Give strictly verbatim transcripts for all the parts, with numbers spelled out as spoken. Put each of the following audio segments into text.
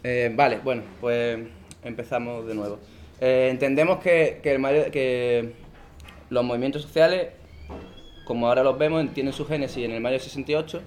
Eh, vale, bueno, pues empezamos de nuevo. Eh, entendemos que, que, el mayo- que los movimientos sociales, como ahora los vemos, tienen su génesis en el mayo del sesenta y ocho.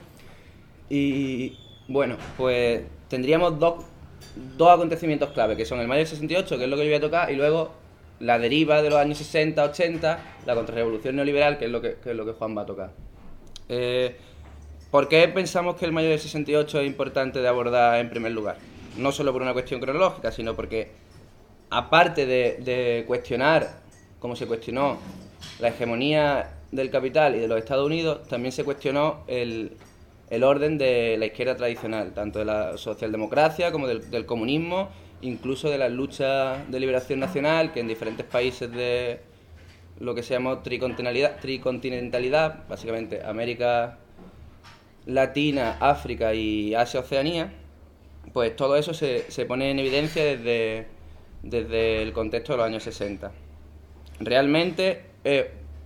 Y bueno, pues tendríamos dos, dos acontecimientos clave, que son el mayo del sesenta y ocho, que es lo que yo voy a tocar, y luego la deriva de los años sesenta, ochenta, la contrarrevolución neoliberal, que es lo que, que es lo que Juan va a tocar. Eh, ¿Por qué pensamos que el mayo del sesenta y ocho es importante de abordar en primer lugar? No solo por una cuestión cronológica, sino porque, aparte de, de cuestionar, como se cuestionó, la hegemonía del capital y de los Estados Unidos, también se cuestionó el, el orden de la izquierda tradicional, tanto de la socialdemocracia como del, del comunismo, incluso de las luchas de liberación nacional, que en diferentes países de lo que se llamó tricontinentalidad, tricontinentalidad básicamente América Latina, África y Asia-Oceanía, pues todo eso se, se pone en evidencia desde, desde el contexto de los años sesenta. Realmente es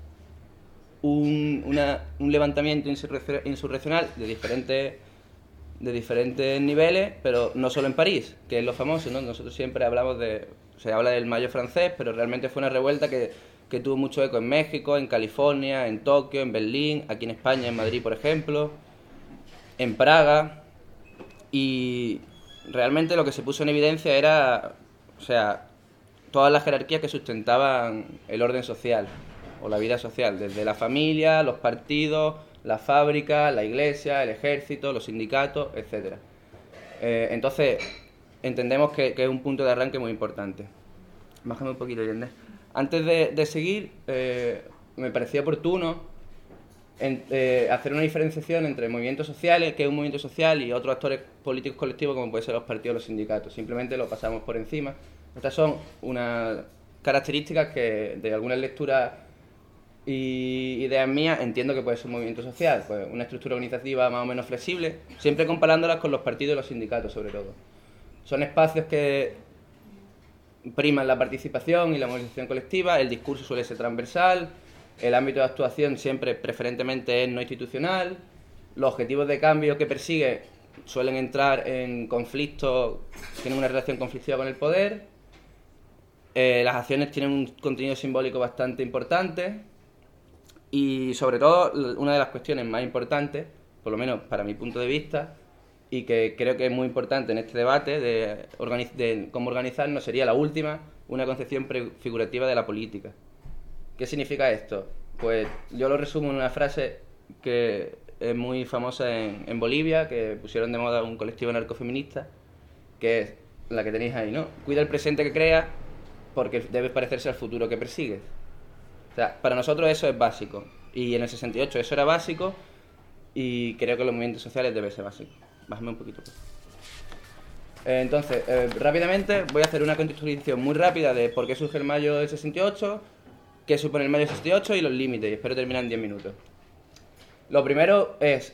un, una, un levantamiento insurreccional de diferentes, de diferentes niveles, pero no solo en París, que es lo famoso, ¿no? Nosotros siempre hablamos de... Se habla del Mayo francés, pero realmente fue una revuelta que, que tuvo mucho eco en México, en California, en Tokio, en Berlín, aquí en España, en Madrid, por ejemplo, en Praga. Y realmente lo que se puso en evidencia era, o sea, todas las jerarquías que sustentaban el orden social o la vida social, desde la familia, los partidos, la fábrica, la iglesia, el ejército, los sindicatos, etcétera. Eh, entonces, entendemos que, que es un punto de arranque muy importante. Bájame un poquito, Yende. Antes de, de seguir, eh, me parecía oportuno en, eh, hacer una diferenciación entre movimientos sociales, que es un movimiento social, y otros actores políticos colectivos, como pueden ser los partidos o los sindicatos. Simplemente lo pasamos por encima. Estas son unas características que de algunas lecturas y ideas mías entiendo que puede ser un movimiento social, pues una estructura organizativa más o menos flexible, siempre comparándolas con los partidos y los sindicatos sobre todo. Son espacios que priman la participación y la movilización colectiva, el discurso suele ser transversal, el ámbito de actuación siempre preferentemente es no institucional, los objetivos de cambio que persigue suelen entrar en conflictos, tienen una relación conflictiva con el poder, eh, las acciones tienen un contenido simbólico bastante importante y sobre todo una de las cuestiones más importantes, por lo menos para mi punto de vista, y que creo que es muy importante en este debate de, organiz de cómo organizarnos, sería la última, una concepción prefigurativa de la política. ¿Qué significa esto? Pues yo lo resumo en una frase que es muy famosa en, en Bolivia, que pusieron de moda un colectivo narcofeminista, que es la que tenéis ahí, ¿no? Cuida el presente que creas porque debes parecerse al futuro que persigues. O sea, para nosotros eso es básico. Y en el sesenta y ocho eso era básico y creo que los movimientos sociales deben ser básicos. Bájame un poquito. Pues. Eh, entonces, eh, rápidamente voy a hacer una contextualización muy rápida de por qué surge el mayo del sesenta y ocho, qué supone el mayo del sesenta y ocho y los límites. Y espero terminar en diez minutos. Lo primero es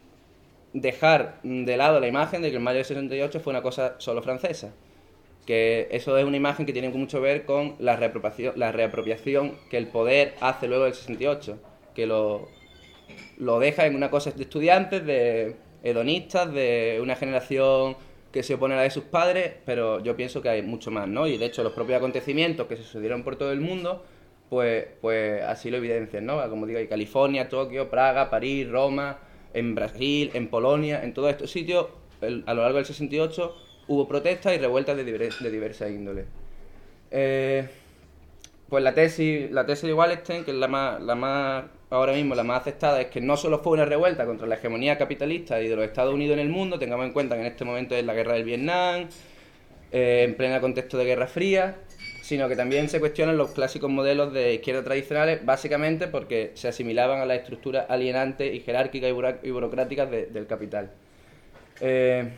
dejar de lado la imagen de que el mayo del sesenta y ocho fue una cosa solo francesa. Que eso es una imagen que tiene mucho que ver con la reapropiación, la reapropiación que el poder hace luego del sesenta y ocho, que lo, lo deja en una cosa de estudiantes, de hedonistas, de una generación que se opone a la de sus padres, pero yo pienso que hay mucho más, ¿no? Y de hecho los propios acontecimientos que se sucedieron por todo el mundo, pues, pues así lo evidencian, ¿no? Como digo, hay California, Tokio, Praga, París, Roma, en Brasil, en Polonia, en todos estos sitios, el, a lo largo del sesenta y ocho hubo protestas y revueltas de, divers, de diversas índoles. Eh, pues la tesis, la tesis de Wallerstein, que es la más, la más, ahora mismo la más aceptada, es que no solo fue una revuelta contra la hegemonía capitalista y de los Estados Unidos en el mundo, tengamos en cuenta que en este momento es la guerra del Vietnam, eh, en pleno contexto de Guerra Fría, sino que también se cuestionan los clásicos modelos de izquierda tradicionales, básicamente porque se asimilaban a las estructuras alienantes y jerárquicas y burocráticas de, del capital. Eh,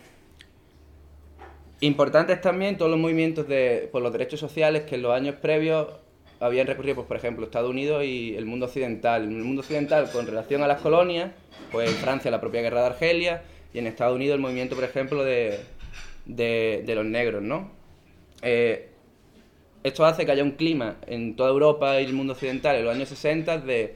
Importantes también todos los movimientos de, por los derechos sociales que en los años previos habían recurrido, pues, por ejemplo, Estados Unidos y el mundo occidental. En el mundo occidental, con relación a las colonias, pues en Francia la propia guerra de Argelia y en Estados Unidos el movimiento, por ejemplo, de, de, de los negros, ¿no? Eh, esto hace que haya un clima en toda Europa y el mundo occidental en los años sesenta de,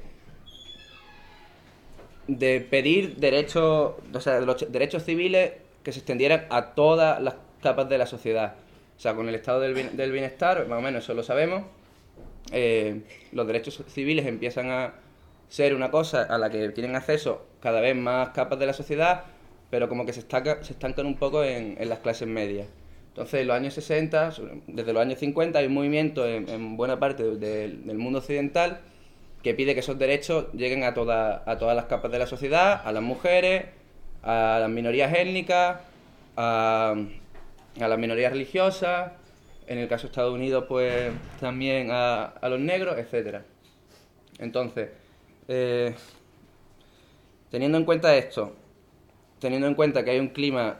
de pedir derechos, o sea, de los derechos civiles que se extendieran a todas las capas de la sociedad. O sea, con el estado del, bien, del bienestar, más o menos eso lo sabemos, eh, los derechos civiles empiezan a ser una cosa a la que tienen acceso cada vez más capas de la sociedad, pero como que se, estaca, se estancan un poco en, en las clases medias. Entonces, en los años sesenta, desde los años cincuenta, hay un movimiento en, en buena parte de, de, del mundo occidental que pide que esos derechos lleguen a, toda, a todas las capas de la sociedad, a las mujeres, a las minorías étnicas, a, a las minorías religiosas, en el caso de Estados Unidos, pues también a, a los negros, etcétera. Entonces, eh, teniendo en cuenta esto, teniendo en cuenta que hay un clima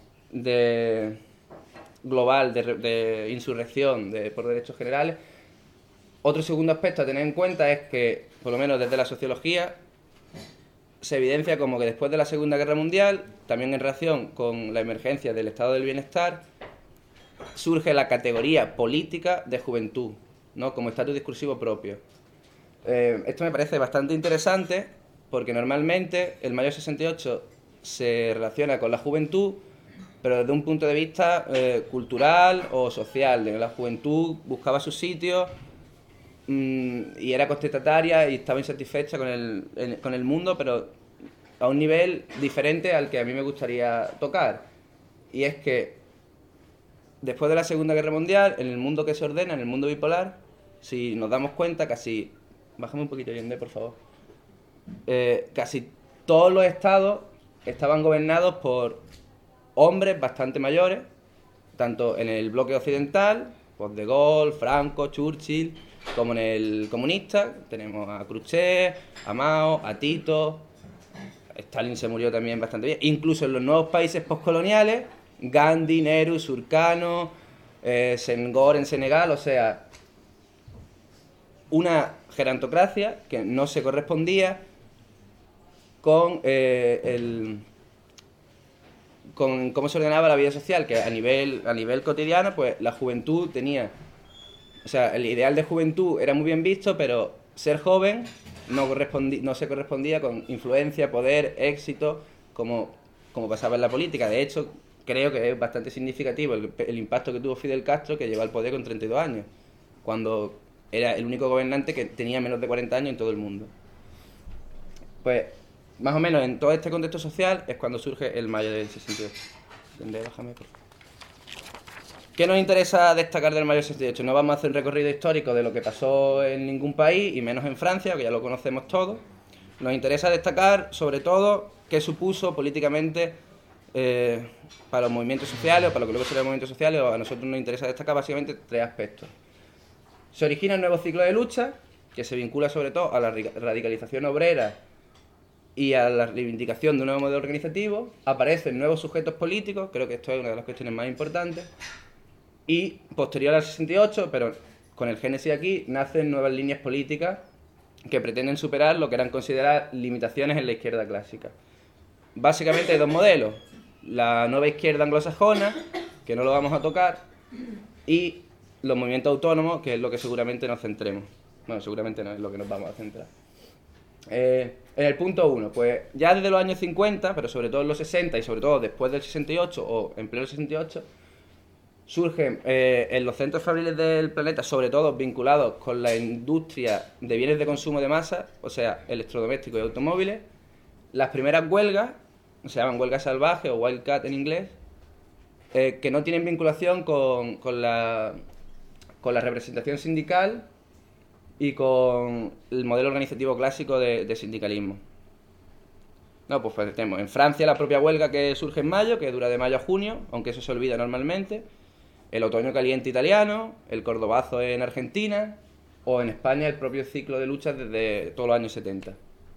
de global de, de insurrección de, por derechos generales, otro segundo aspecto a tener en cuenta es que, por lo menos desde la sociología, se evidencia como que después de la Segunda Guerra Mundial, también en relación con la emergencia del estado del bienestar, surge la categoría política de juventud, ¿no? Como estatus discursivo propio. Eh, esto me parece bastante interesante porque normalmente el mayo sesenta y ocho se relaciona con la juventud, pero desde un punto de vista eh, cultural o social. La juventud buscaba su sitio mmm, y era contestataria y estaba insatisfecha con el, en, con el mundo, pero a un nivel diferente al que a mí me gustaría tocar. Y es que después de la Segunda Guerra Mundial, en el mundo que se ordena, en el mundo bipolar, si nos damos cuenta, casi... Bájame un poquito, Yende, por favor. Eh, casi todos los estados estaban gobernados por hombres bastante mayores, tanto en el bloque occidental, pues De Gaulle, Franco, Churchill, como en el comunista. Tenemos a Khrushchev, a Mao, a Tito. Stalin se murió también bastante bien. Incluso en los nuevos países postcoloniales, Gandhi, Nehru, Surcano, eh, Senghor en Senegal, o sea, una gerontocracia que no se correspondía con eh, el con cómo se ordenaba la vida social, que a nivel a nivel cotidiano, pues la juventud tenía, o sea, el ideal de juventud era muy bien visto, pero ser joven no correspondía, no se correspondía con influencia, poder, éxito, como, como pasaba en la política. De hecho, creo que es bastante significativo el, el impacto que tuvo Fidel Castro, que llegó al poder con treinta y dos años, cuando era el único gobernante que tenía menos de cuarenta años en todo el mundo. Pues, más o menos en todo este contexto social es cuando surge el mayo del sesenta y ocho. Bájame, por favor. ¿Qué nos interesa destacar del mayo del sesenta y ocho? No vamos a hacer un recorrido histórico de lo que pasó en ningún país, y menos en Francia, que ya lo conocemos todos. Nos interesa destacar, sobre todo, qué supuso políticamente eh, para los movimientos sociales, o para lo que luego serían los movimientos sociales, o a nosotros nos interesa destacar básicamente tres aspectos. Se origina un nuevo ciclo de lucha, que se vincula sobre todo a la radicalización obrera y a la reivindicación de un nuevo modelo organizativo. Aparecen nuevos sujetos políticos, creo que esto es una de las cuestiones más importantes. Y posterior al sesenta y ocho, pero con el génesis aquí, nacen nuevas líneas políticas que pretenden superar lo que eran consideradas limitaciones en la izquierda clásica. Básicamente hay dos modelos: la nueva izquierda anglosajona, que no lo vamos a tocar, y los movimientos autónomos, que es lo que seguramente nos centremos. Bueno, seguramente no es lo que nos vamos a centrar. Eh, en el punto uno, pues ya desde los años cincuenta, pero sobre todo en los sesenta y sobre todo después del sesenta y ocho o en pleno sesenta y ocho, surgen eh, en los centros fabriles del planeta, sobre todo vinculados con la industria de bienes de consumo de masa, o sea, electrodomésticos y automóviles, las primeras huelgas, se llaman huelgas salvajes o wildcat en inglés, eh, que no tienen vinculación con, con, la, con la representación sindical y con el modelo organizativo clásico de, de sindicalismo. No, pues, pues tenemos en Francia la propia huelga que surge en mayo, que dura de mayo a junio, aunque eso se olvida normalmente. El otoño caliente italiano, el cordobazo en Argentina, o en España el propio ciclo de luchas desde todos los años setenta.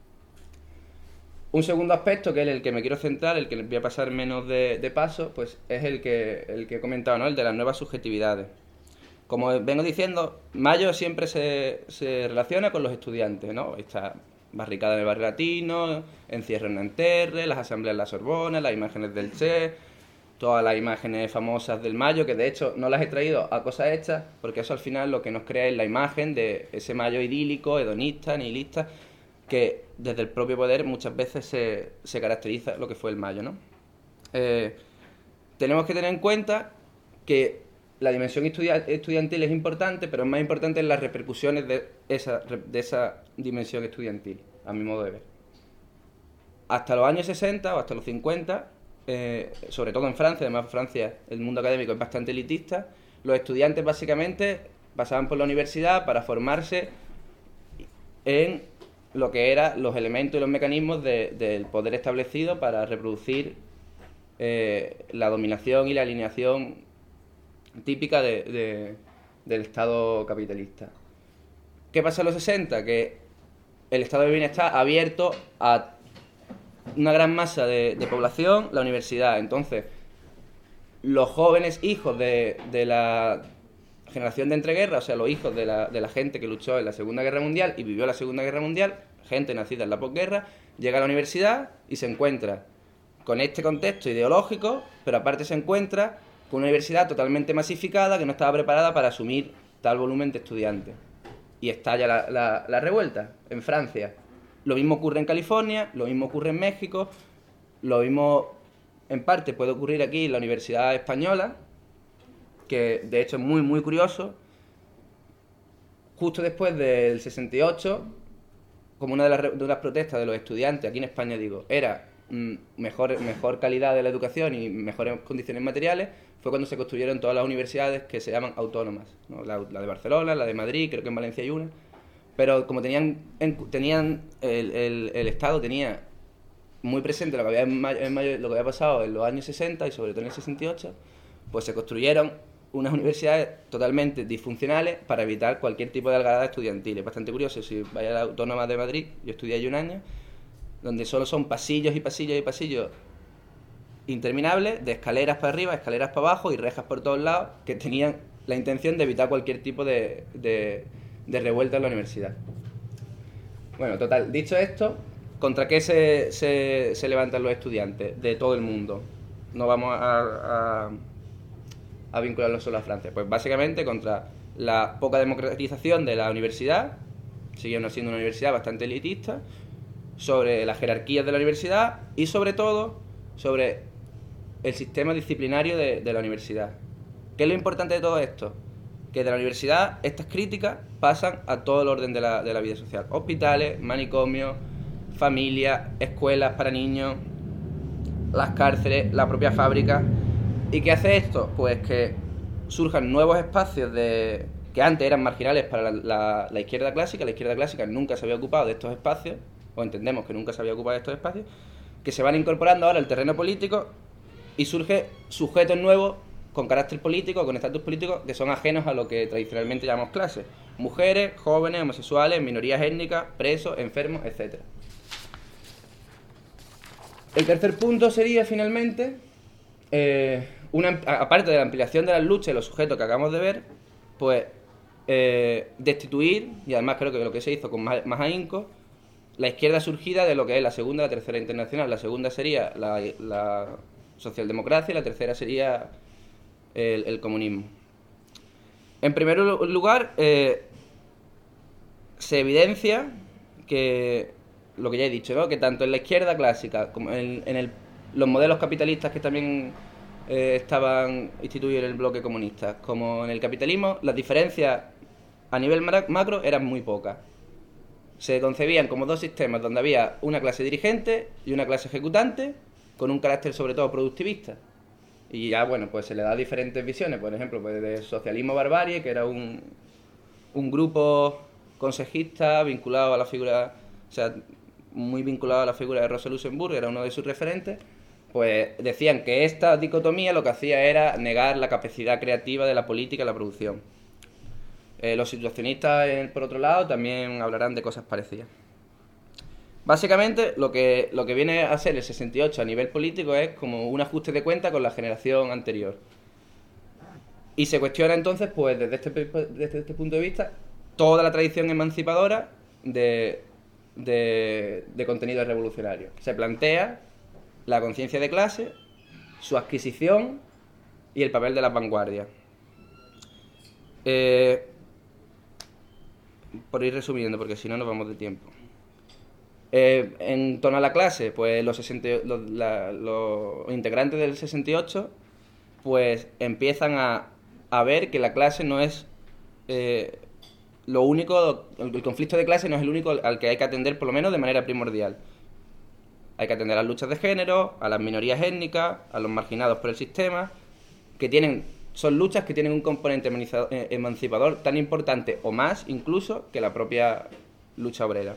Un segundo aspecto, que es el que me quiero centrar, el que les voy a pasar menos de, de paso, pues es el que, el que he comentado, ¿no? El de las nuevas subjetividades. Como vengo diciendo, mayo siempre se, se relaciona con los estudiantes, ¿no? Esta barricada en el barrio latino, encierro en Nanterre, las asambleas en la Sorbona, las imágenes del Che, todas las imágenes famosas del mayo, que de hecho no las he traído a cosas hechas, porque eso al final lo que nos crea es la imagen de ese mayo idílico, hedonista, nihilista, que desde el propio poder muchas veces se, se caracteriza lo que fue el mayo, ¿no? Eh, tenemos que tener en cuenta que la dimensión estudia- estudiantil es importante, pero es más importante en las repercusiones de esa, de esa dimensión estudiantil, a mi modo de ver. Hasta los años sesenta o hasta los cincuenta, eh, sobre todo en Francia, además Francia, el mundo académico es bastante elitista, los estudiantes básicamente pasaban por la universidad para formarse en lo que eran los elementos y los mecanismos de, del poder establecido para reproducir eh, la dominación y la alineación típica de, de, del Estado capitalista. ¿Qué pasa en los sesenta? Que el estado de bienestar ha abierto a una gran masa de, de población la universidad. Entonces, los jóvenes hijos de, de la generación de entreguerras, o sea, los hijos de la, de la gente que luchó en la Segunda Guerra Mundial y vivió la Segunda Guerra Mundial, gente nacida en la posguerra, llega a la universidad y se encuentra con este contexto ideológico, pero aparte se encuentra con una universidad totalmente masificada que no estaba preparada para asumir tal volumen de estudiantes. Y estalla la, la, la revuelta en Francia. Lo mismo ocurre en California, lo mismo ocurre en México, lo mismo en parte puede ocurrir aquí en la Universidad Española, que de hecho es muy muy curioso. Justo después del sesenta y ocho, como una de las, de las protestas de los estudiantes, aquí en España digo, era mm, mejor, mejor calidad de la educación y mejores condiciones materiales, fue cuando se construyeron todas las universidades que se llaman autónomas, ¿no? la, la de Barcelona, la de Madrid, creo que en Valencia hay una, pero como tenían, en, tenían el, el, el Estado tenía muy presente lo que, había en mayo, en mayo, lo que había pasado en los años sesenta y sobre todo en el sesenta y ocho, pues se construyeron unas universidades totalmente disfuncionales para evitar cualquier tipo de algarada estudiantil. Es bastante curioso, si vais a la Autónoma de Madrid, yo estudié allí un año, donde solo son pasillos y pasillos y pasillos interminables, de escaleras para arriba, escaleras para abajo y rejas por todos lados, que tenían la intención de evitar cualquier tipo de, de, de revuelta en la universidad. Bueno, total, dicho esto, ¿contra qué se, se, se levantan los estudiantes de todo el mundo? No vamos a, a, a vincularlo solo a Francia. Pues básicamente contra la poca democratización de la universidad, siguiendo siendo una universidad bastante elitista, sobre las jerarquías de la universidad y sobre todo sobre el sistema disciplinario de, de la universidad. ¿Qué es lo importante de todo esto? Que de la universidad estas críticas pasan a todo el orden de la, de la vida social. Hospitales, manicomios, familias, escuelas para niños, las cárceles, la propia fábrica. ¿Y qué hace esto? Pues que surjan nuevos espacios de que antes eran marginales para la, la, la izquierda clásica. La izquierda clásica nunca se había ocupado de estos espacios, o entendemos que nunca se había ocupado de estos espacios, que se van incorporando ahora al terreno político y surgen sujetos nuevos con carácter político, con estatus político, que son ajenos a lo que tradicionalmente llamamos clases. Mujeres, jóvenes, homosexuales, minorías étnicas, presos, enfermos, etcétera. El tercer punto sería, finalmente, eh, una, aparte de la ampliación de las luchas y los sujetos que acabamos de ver, pues eh, destituir, y además creo que lo que se hizo con más, más ahínco, la izquierda surgida de lo que es la segunda y la tercera internacional. La segunda sería la, la socialdemocracia y la tercera sería el, el comunismo. En primer lugar, eh, se evidencia que lo que ya he dicho, ¿no? Que tanto en la izquierda clásica como en, en el, los modelos capitalistas que también eh, estaban instituidos en el bloque comunista, como en el capitalismo, las diferencias a nivel macro eran muy pocas. Se concebían como dos sistemas donde había una clase dirigente y una clase ejecutante con un carácter sobre todo productivista. Y ya, bueno, pues se le da diferentes visiones, por ejemplo, pues de socialismo barbarie, que era un, un grupo consejista vinculado a la figura, o sea, muy vinculado a la figura de Rosa Luxemburg, era uno de sus referentes, pues decían que esta dicotomía lo que hacía era negar la capacidad creativa de la política y la producción. Eh, los situacionistas, eh, por otro lado, también hablarán de cosas parecidas. Básicamente, lo que, lo que viene a ser el sesenta y ocho a nivel político es como un ajuste de cuenta con la generación anterior. Y se cuestiona entonces, pues desde este, desde este punto de vista, toda la tradición emancipadora de, de, de contenido revolucionario. Se plantea la conciencia de clase, su adquisición y el papel de las vanguardias. Eh, por ir resumiendo, porque si no nos vamos de tiempo. Eh, en torno a la clase, pues los, sesenta, los, la, los integrantes del sesenta y ocho pues empiezan a, a ver que la clase no es eh, lo único, el, el conflicto de clase no es el único al que hay que atender, por lo menos de manera primordial. Hay que atender a las luchas de género, a las minorías étnicas, a los marginados por el sistema, que tienen, son luchas que tienen un componente emancipador tan importante o más incluso que la propia lucha obrera.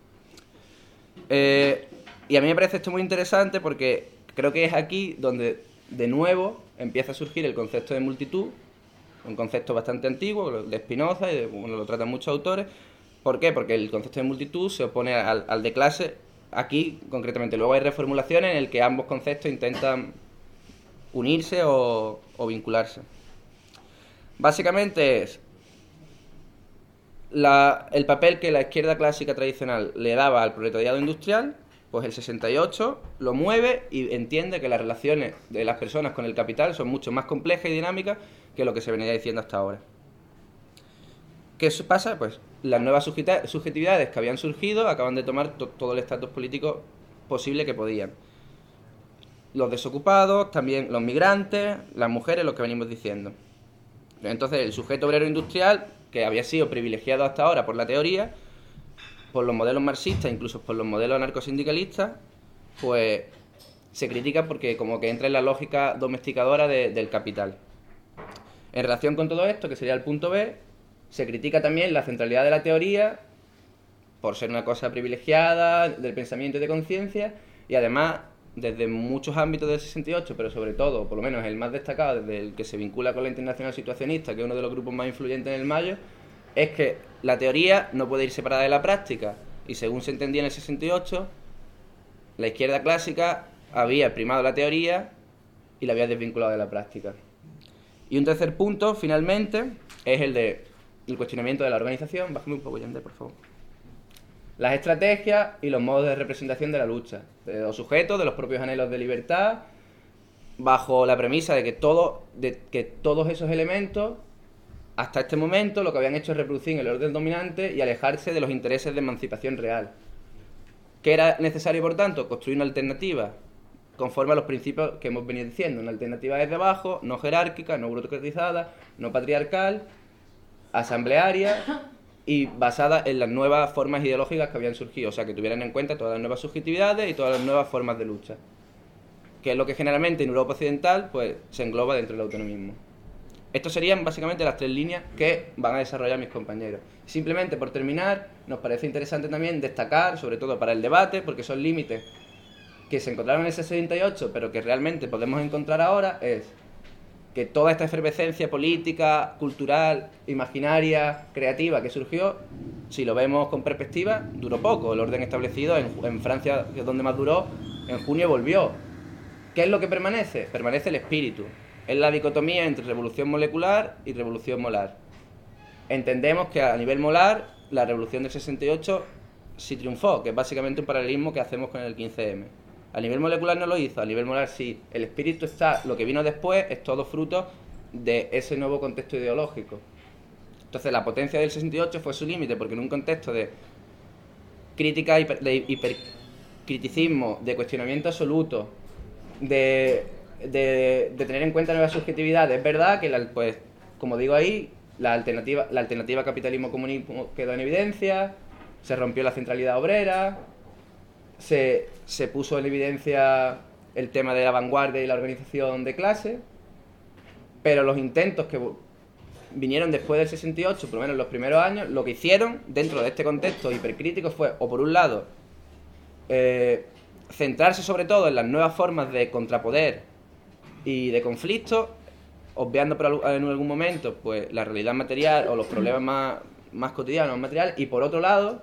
Eh, y a mí me parece esto muy interesante porque creo que es aquí donde de nuevo empieza a surgir el concepto de multitud, un concepto bastante antiguo de Spinoza y de, bueno, lo tratan muchos autores. ¿Por qué? Porque el concepto de multitud se opone al, al de clase. Aquí, concretamente, luego hay reformulaciones en el que ambos conceptos intentan unirse o, o vincularse. Básicamente es la, el papel que la izquierda clásica tradicional le daba al proletariado industrial, pues el sesenta y ocho lo mueve y entiende que las relaciones de las personas con el capital son mucho más complejas y dinámicas que lo que se venía diciendo hasta ahora. ¿Qué pasa? Pues las nuevas subjetividades que habían surgido acaban de tomar to todo el estatus político posible que podían. Los desocupados, también los migrantes, las mujeres, lo que venimos diciendo. Entonces el sujeto obrero industrial, que había sido privilegiado hasta ahora por la teoría, por los modelos marxistas, incluso por los modelos anarcosindicalistas, pues se critica porque como que entra en la lógica domesticadora de, del capital. En relación con todo esto, que sería el punto B, se critica también la centralidad de la teoría por ser una cosa privilegiada del pensamiento y de conciencia, y además desde muchos ámbitos del sesenta y ocho, pero sobre todo, por lo menos el más destacado, desde el que se vincula con la Internacional Situacionista, que es uno de los grupos más influyentes en el Mayo, es que la teoría no puede ir separada de la práctica, y según se entendía en el sesenta y ocho, la izquierda clásica había primado la teoría y la había desvinculado de la práctica. Y un tercer punto, finalmente, es el de el cuestionamiento de la organización. Bájame un poco, Yandel, por favor. Las estrategias y los modos de representación de la lucha, de los sujetos, de los propios anhelos de libertad, bajo la premisa de que, todo, de que todos esos elementos, hasta este momento, lo que habían hecho es reproducir el orden dominante y alejarse de los intereses de emancipación real. ¿Qué era necesario, por tanto? Construir una alternativa conforme a los principios que hemos venido diciendo. Una alternativa desde abajo, no jerárquica, no burocratizada, no patriarcal, asamblearia y basada en las nuevas formas ideológicas que habían surgido, o sea, que tuvieran en cuenta todas las nuevas subjetividades y todas las nuevas formas de lucha, que es lo que generalmente en Europa Occidental pues se engloba dentro del autonomismo. Estas serían básicamente las tres líneas que van a desarrollar mis compañeros. Simplemente por terminar, nos parece interesante también destacar, sobre todo para el debate, porque son límites que se encontraron en el sesenta y ocho, pero que realmente podemos encontrar ahora, es que toda esta efervescencia política, cultural, imaginaria, creativa que surgió, si lo vemos con perspectiva, duró poco. El orden establecido en, en Francia, que es donde más duró, en junio volvió. ¿Qué es lo que permanece? Permanece el espíritu. Es la dicotomía entre revolución molecular y revolución molar. Entendemos que a nivel molar, la revolución del sesenta y ocho sí triunfó, que es básicamente un paralelismo que hacemos con el quince eme. A nivel molecular no lo hizo, a nivel molar sí. El espíritu está, lo que vino después es todo fruto de ese nuevo contexto ideológico. Entonces la potencia del sesenta y ocho fue su límite, porque en un contexto de crítica, hiper, de hipercriticismo, de cuestionamiento absoluto, de, de, de tener en cuenta nuevas subjetividades, es verdad que, la, pues, como digo ahí, la alternativa, la alternativa capitalismo-comunismo quedó en evidencia, se rompió la centralidad obrera, Se, se puso en evidencia el tema de la vanguardia y la organización de clase, pero los intentos que vinieron después del sesenta y ocho, por lo menos en los primeros años, lo que hicieron dentro de este contexto hipercrítico fue, o por un lado, eh, centrarse sobre todo en las nuevas formas de contrapoder y de conflicto, obviando por en algún momento pues la realidad material o los problemas más, más cotidianos, materiales, y por otro lado,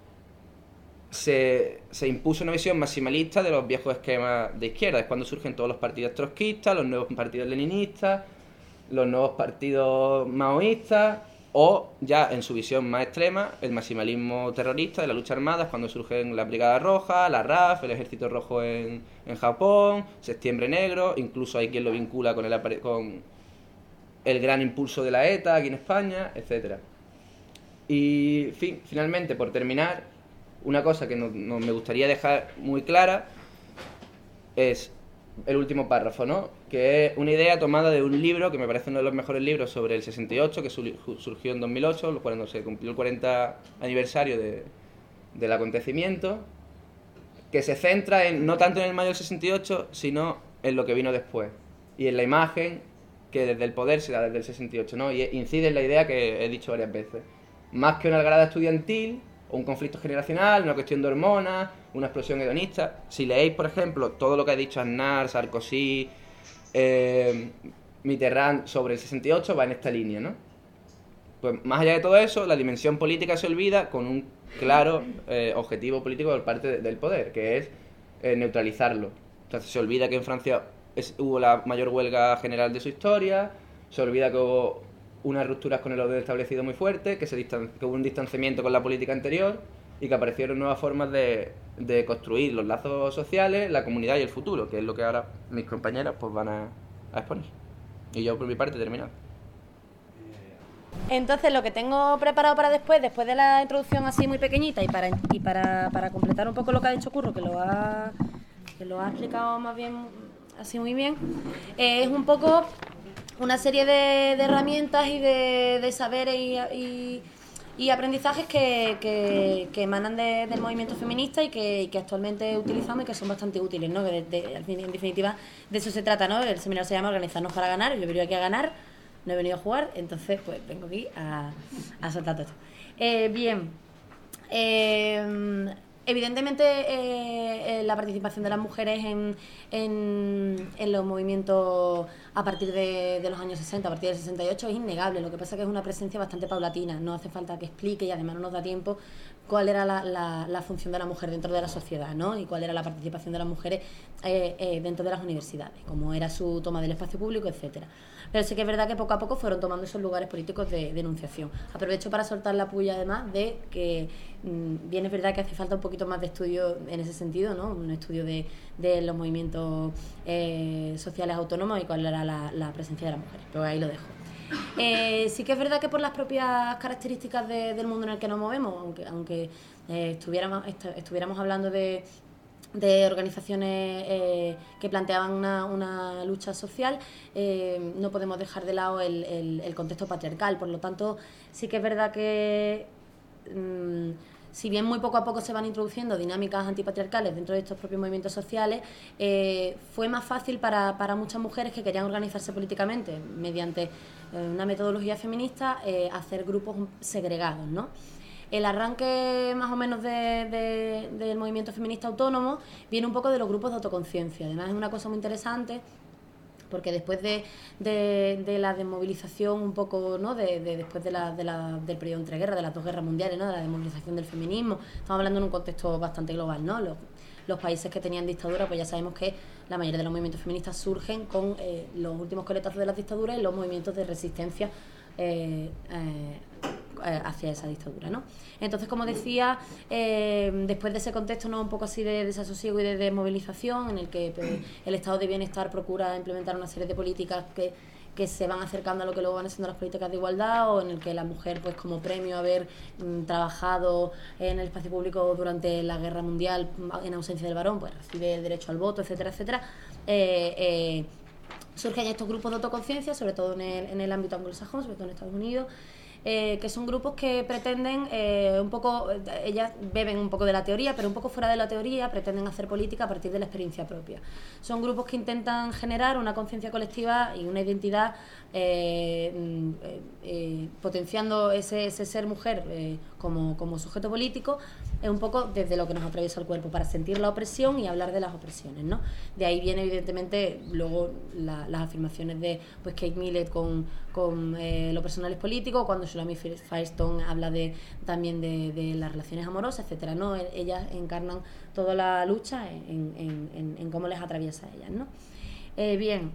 Se, se impuso una visión maximalista de los viejos esquemas de izquierda. Es cuando surgen todos los partidos trotskistas, los nuevos partidos leninistas, los nuevos partidos maoístas, o ya en su visión más extrema, el maximalismo terrorista de la lucha armada, es cuando surgen la Brigada Roja, la R A F, el Ejército Rojo en, en Japón, Septiembre Negro, incluso hay quien lo vincula con el, con el gran impulso de la ETA aquí en España, etcétera. Y fin, finalmente, por terminar, una cosa que no, no me gustaría dejar muy clara es el último párrafo, ¿no? Que es una idea tomada de un libro que me parece uno de los mejores libros sobre el sesenta y ocho, que surgió en dos mil ocho, cuando se cumplió el cuarenta aniversario de, del acontecimiento, que se centra en, no tanto en el mayo del sesenta y ocho, sino en lo que vino después, y en la imagen que desde el poder se da desde el sesenta y ocho, ¿no? Y incide en la idea que he dicho varias veces. Más que una algarada estudiantil, o un conflicto generacional, una cuestión de hormonas, una explosión hedonista. Si leéis, por ejemplo, todo lo que ha dicho Aznar, Sarkozy, eh, Mitterrand sobre el sesenta y ocho, va en esta línea, ¿no? Pues más allá de todo eso, la dimensión política se olvida con un claro eh, objetivo político por parte de, del poder, que es eh, neutralizarlo. Entonces se olvida que en Francia es, hubo la mayor huelga general de su historia, se olvida que hubo unas rupturas con el orden establecido muy fuerte, que, se distan que hubo un distanciamiento con la política anterior y que aparecieron nuevas formas de, de construir los lazos sociales, la comunidad y el futuro, que es lo que ahora mis compañeras pues van a, a exponer. Y yo por mi parte he terminado. Entonces lo que tengo preparado para después, después de la introducción así muy pequeñita y para y para, para completar un poco lo que ha dicho Curro, que lo ha, que lo ha explicado más bien así muy bien, eh, es un poco una serie de, de herramientas y de, de saberes y, y, y aprendizajes que, que, que emanan de, del movimiento feminista y que, que actualmente utilizamos y que son bastante útiles, ¿no? De, de, en definitiva, de eso se trata, ¿no? El seminario se llama Organizarnos para ganar. Yo he venido aquí a ganar, no he venido a jugar, entonces pues vengo aquí a, a soltar todo esto. Eh, bien, eh, evidentemente eh, eh, la participación de las mujeres en, en, en los movimientos a partir de, de los años sesenta, a partir del sesenta y ocho, es innegable. Lo que pasa es que es una presencia bastante paulatina, no hace falta que explique y además no nos da tiempo cuál era la, la, la función de la mujer dentro de la sociedad, ¿no? Y cuál era la participación de las mujeres eh, eh, dentro de las universidades, cómo era su toma del espacio público, etcétera. Pero sí que es verdad que poco a poco fueron tomando esos lugares políticos de, de enunciación. Aprovecho para soltar la puya además de que mmm, bien es verdad que hace falta un poquito más de estudio en ese sentido, ¿no? Un estudio de, de los movimientos eh, sociales autónomos y cuál era la, la presencia de las mujeres, pero ahí lo dejo. Eh, sí que es verdad que por las propias características de, del mundo en el que nos movemos, aunque, aunque eh, estuviéramos, est estuviéramos hablando de, de organizaciones eh, que planteaban una, una lucha social, eh, no podemos dejar de lado el, el, el contexto patriarcal. Por lo tanto, sí que es verdad que mmm, si bien muy poco a poco se van introduciendo dinámicas antipatriarcales dentro de estos propios movimientos sociales, eh, fue más fácil para, para muchas mujeres que querían organizarse políticamente mediante eh, una metodología feminista, eh, hacer grupos segregados, ¿no? El arranque más o menos de, de, del movimiento feminista autónomo viene un poco de los grupos de autoconciencia. Además es una cosa muy interesante porque después de, de, de la desmovilización un poco, ¿no? de, de, después de la, de la, del periodo entre guerras, de las dos guerras mundiales, ¿no? De la desmovilización del feminismo, estamos hablando en un contexto bastante global, ¿no? Los, los países que tenían dictadura, pues ya sabemos que la mayoría de los movimientos feministas surgen con eh, los últimos coletazos de las dictaduras y los movimientos de resistencia eh, eh, hacia esa dictadura, ¿no? Entonces, como decía, eh, después de ese contexto, ¿no? Un poco así de desasosiego y de desmovilización, en el que pues, el estado de bienestar procura implementar una serie de políticas que, que se van acercando a lo que luego van siendo las políticas de igualdad, o en el que la mujer, pues como premio a haber mm, trabajado en el espacio público durante la guerra mundial en ausencia del varón, pues recibe el derecho al voto, etcétera, etcétera. Eh, eh, surgen estos grupos de autoconciencia, sobre todo en el, en el ámbito anglosajón, sobre todo en Estados Unidos, Eh, que son grupos que pretenden eh, un poco, ellas beben un poco de la teoría, pero un poco fuera de la teoría, pretenden hacer política a partir de la experiencia propia. Son grupos que intentan generar una conciencia colectiva y una identidad eh, eh, eh, potenciando ese, ese ser mujer eh, como, como sujeto político, es un poco desde lo que nos atraviesa el cuerpo, para sentir la opresión y hablar de las opresiones, ¿no? De ahí viene evidentemente luego la, las afirmaciones de pues Kate Millett con, con eh, lo personal es político, cuando Shulamit Firestone habla de, también de, de las relaciones amorosas, etcétera, ¿no? Ellas encarnan toda la lucha en, en, en, en cómo les atraviesa a ellas, ¿no? Eh, bien,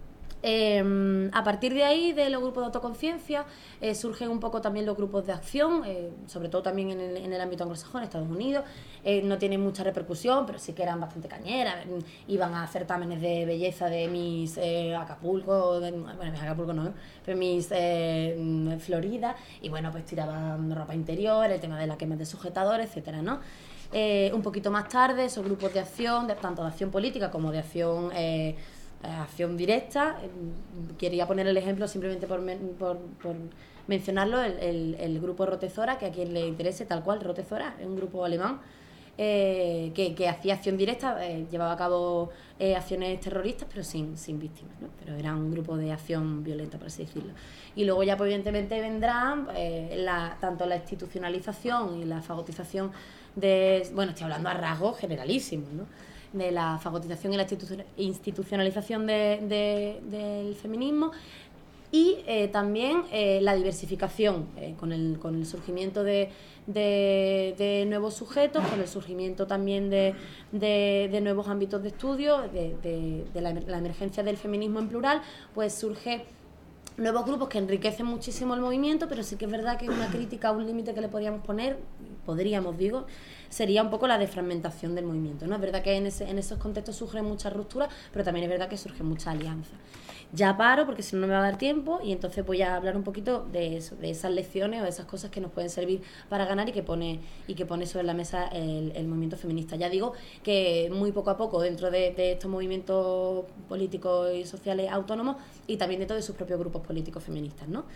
Eh, a partir de ahí, de los grupos de autoconciencia, eh, surgen un poco también los grupos de acción, eh, sobre todo también en el, en el ámbito anglosajón, Estados Unidos. Eh, no tienen mucha repercusión, pero sí que eran bastante cañeras. Iban a certámenes de belleza de Miss eh, Acapulco, de, bueno, Miss Acapulco no, pero Miss eh, Florida, y bueno, pues tiraban ropa interior, el tema de la quema de sujetadores, etcétera, ¿no? Eh, un poquito más tarde, esos grupos de acción, de, tanto de acción política como de acción eh, acción directa. Quería poner el ejemplo simplemente por, por, por mencionarlo, el, el, el grupo Rotezora, que a quien le interese, tal cual, Rotezora, es un grupo alemán eh, que, que hacía acción directa, eh, llevaba a cabo eh, acciones terroristas, pero sin, sin víctimas, ¿no? Pero era un grupo de acción violenta, por así decirlo. Y luego ya, pues, evidentemente, vendrán eh, la, tanto la institucionalización y la fagotización de... Bueno, estoy hablando a rasgos generalísimos, ¿no? De la fagotización y la institucionalización de, de, del feminismo y eh, también eh, la diversificación eh, con, el, con el surgimiento de, de, de nuevos sujetos, con el surgimiento también de, de, de nuevos ámbitos de estudio, de, de, de la, la emergencia del feminismo en plural, pues surge nuevos grupos que enriquecen muchísimo el movimiento, pero sí que es verdad que una crítica, un límite que le podríamos poner, podríamos, digo, sería un poco la desfragmentación del movimiento, ¿no? Es verdad que en, ese, en esos contextos surgen muchas rupturas, pero también es verdad que surgen muchas alianzas. Ya paro, porque si no, no me va a dar tiempo, y entonces voy a hablar un poquito de eso, de esas lecciones o de esas cosas que nos pueden servir para ganar y que pone, y que pone sobre la mesa el, el movimiento feminista. Ya digo que muy poco a poco, dentro de, de estos movimientos políticos y sociales autónomos, y también dentro de sus propios grupos políticos feministas, ¿no?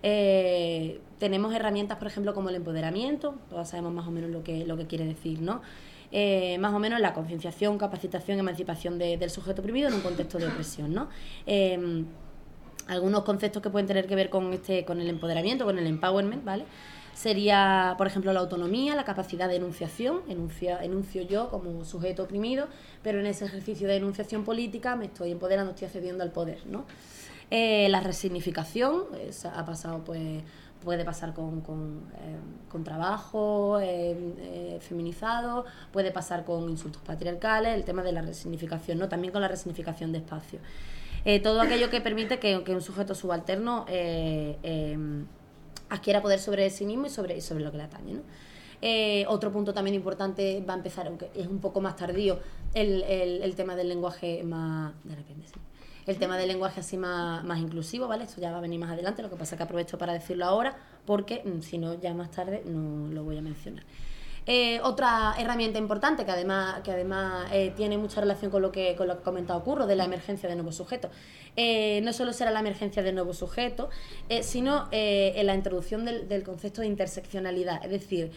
Eh, tenemos herramientas, por ejemplo, como el empoderamiento, todas sabemos más o menos lo que, lo que quiere decir, ¿no? Eh, más o menos la concienciación, capacitación, emancipación de, del sujeto oprimido en un contexto de opresión, ¿no? Eh, algunos conceptos que pueden tener que ver con este, con el empoderamiento, con el empowerment, ¿vale? Sería, por ejemplo, la autonomía, la capacidad de enunciación, enuncia, enuncio yo como sujeto oprimido, pero en ese ejercicio de enunciación política me estoy empoderando, estoy accediendo al poder, ¿no? Eh, la resignificación, esa ha pasado, pues, puede pasar con, con, eh, con trabajo eh, eh, feminizado, puede pasar con insultos patriarcales, el tema de la resignificación, ¿no? También con la resignificación de espacio. Eh, todo aquello que permite que, que un sujeto subalterno eh, eh, adquiera poder sobre sí mismo y sobre, sobre lo que le atañe, ¿no? Eh, otro punto también importante va a empezar, aunque es un poco más tardío, el, el, el tema del lenguaje más... De repente, sí. El tema del lenguaje así más, más inclusivo, ¿vale? Esto ya va a venir más adelante, lo que pasa es que aprovecho para decirlo ahora, porque si no, ya más tarde no lo voy a mencionar. Eh, otra herramienta importante que además, que además eh, tiene mucha relación con lo que con lo que ha comentado Curro, de la emergencia de nuevos sujetos. Eh, no solo será la emergencia de nuevos sujetos, eh, sino eh, en la introducción del, del concepto de interseccionalidad. Es decir,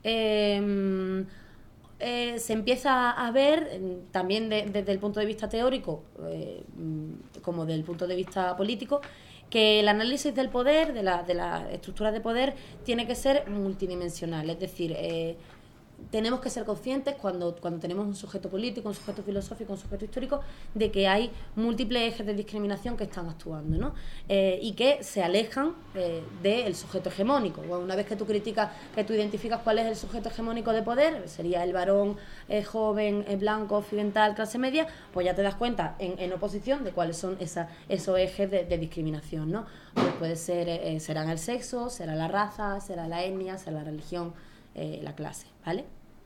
eh, Eh, se empieza a ver eh, también de, desde el punto de vista teórico eh, como del punto de vista político, que el análisis del poder, de la, de las estructuras de poder, tiene que ser multidimensional, es decir, eh, tenemos que ser conscientes cuando, cuando tenemos un sujeto político, un sujeto filosófico, un sujeto histórico, de que hay múltiples ejes de discriminación que están actuando, ¿no? Eh, y que se alejan eh, del sujeto hegemónico. Bueno, una vez que tú criticas, que tú identificas cuál es el sujeto hegemónico de poder, sería el varón eh, joven, eh, blanco, occidental, clase media, pues ya te das cuenta en, en oposición de cuáles son esa, esos ejes de, de discriminación, ¿no? Pues puede ser, eh, serán el sexo, será la raza, será la etnia, será la religión, Eh, la clase, ¿vale?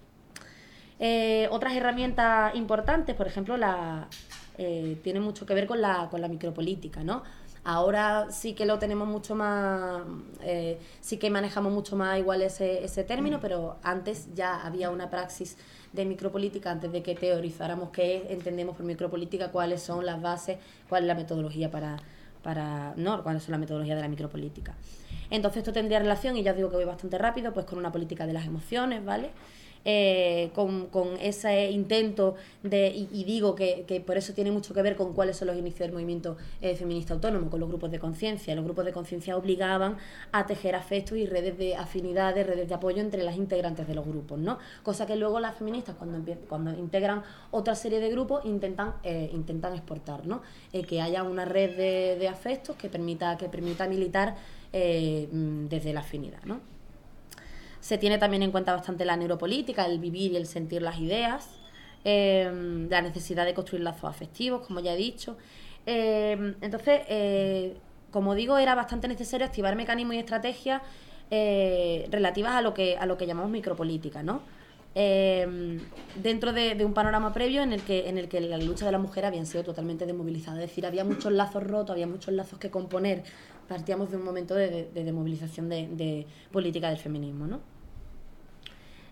Eh, otras herramientas importantes, por ejemplo, la, eh, tiene mucho que ver con la, con la micropolítica, ¿no? Ahora sí que lo tenemos mucho más, eh, sí que manejamos mucho más igual ese, ese término, pero antes ya había una praxis de micropolítica antes de que teorizáramos qué entendemos por micropolítica, cuáles son las bases, cuál es la metodología para, para no, cuáles son las metodologías de la micropolítica. Entonces esto tendría relación, y ya os digo que voy bastante rápido, pues con una política de las emociones, ¿vale? Eh, con, con ese intento de, y, y digo que, que por eso tiene mucho que ver con cuáles son los inicios del movimiento eh, feminista autónomo, con los grupos de conciencia. Los grupos de conciencia obligaban a tejer afectos y redes de afinidades, redes de apoyo entre las integrantes de los grupos, ¿no? Cosa que luego las feministas, cuando, cuando integran otra serie de grupos, intentan, eh, intentan exportar, ¿no? Eh, que haya una red de, de afectos que permita, que permita militar eh, desde la afinidad, ¿no? Se tiene también en cuenta bastante la neuropolítica, el vivir y el sentir las ideas, eh, la necesidad de construir lazos afectivos, como ya he dicho. Eh, entonces, eh, como digo, era bastante necesario activar mecanismos y estrategias eh, relativas a lo que a lo que llamamos micropolítica, ¿no? Eh, dentro de, de un panorama previo en el que en el que la lucha de la mujer habían sido totalmente desmovilizadas, es decir, había muchos lazos rotos, había muchos lazos que componer. Partíamos de un momento de, de, de desmovilización de, de política del feminismo, ¿no?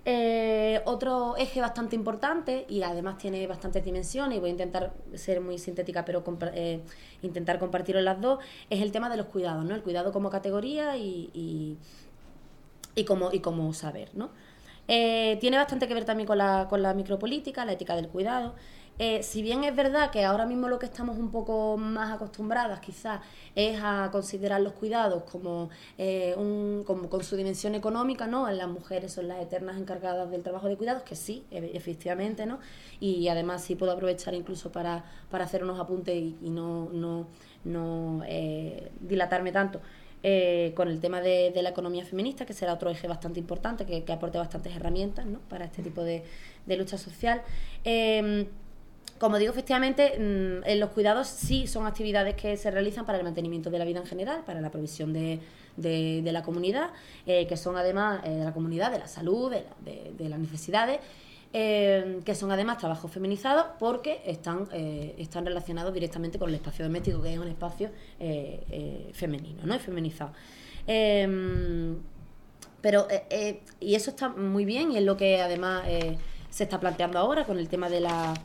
Eh, otro eje bastante importante, y además tiene bastantes dimensiones, y voy a intentar ser muy sintética, pero eh, intentar compartirlo las dos, es el tema de los cuidados, ¿no? El cuidado como categoría y, y, y, como, y como saber, ¿no? Eh, tiene bastante que ver también con la, con la micropolítica, la ética del cuidado. Eh, si bien es verdad que ahora mismo lo que estamos un poco más acostumbradas quizás es a considerar los cuidados como, eh, un, como con su dimensión económica, ¿no? Las mujeres son las eternas encargadas del trabajo de cuidados, que sí, efectivamente, ¿no? Y además sí puedo aprovechar incluso para, para hacer unos apuntes y, y no, no, no eh, dilatarme tanto. Eh, con el tema de, de la economía feminista, que será otro eje bastante importante, que, que aporte bastantes herramientas, ¿no? Para este tipo de, de lucha social. Eh, como digo, efectivamente, mmm, en los cuidados sí son actividades que se realizan para el mantenimiento de la vida en general, para la provisión de, de, de la comunidad, eh, que son además eh, de la comunidad, de la salud, de, la, de, de las necesidades, Eh, que son además trabajos feminizados porque están, eh, están relacionados directamente con el espacio doméstico, que es un espacio eh, eh, femenino, ¿no? Es feminizado. Eh, pero, eh, eh, y eso está muy bien, y es lo que además eh, se está planteando ahora con el tema de la,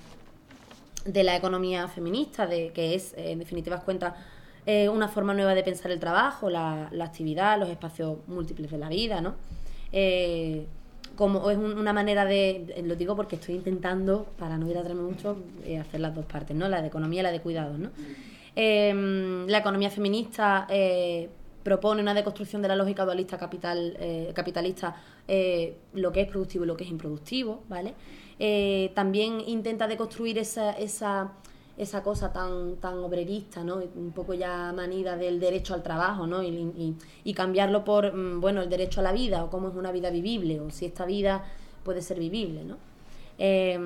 de la economía feminista, de que es, eh, en definitivas cuentas, eh, una forma nueva de pensar el trabajo, la, la actividad, los espacios múltiples de la vida, ¿no? Eh, como es una manera de, lo digo porque estoy intentando, para no dilatarme mucho, eh, hacer las dos partes, ¿no? La de economía y la de cuidados, ¿no? Eh, la economía feminista eh, propone una deconstrucción de la lógica dualista capital, eh, capitalista, eh, lo que es productivo y lo que es improductivo, ¿vale? Eh, también intenta deconstruir esa, esa, esa cosa tan, tan obrerista, ¿no? Un poco ya manida del derecho al trabajo, ¿no? Y, y, y cambiarlo por, bueno, el derecho a la vida, o cómo es una vida vivible, o si esta vida puede ser vivible, ¿no? Eh,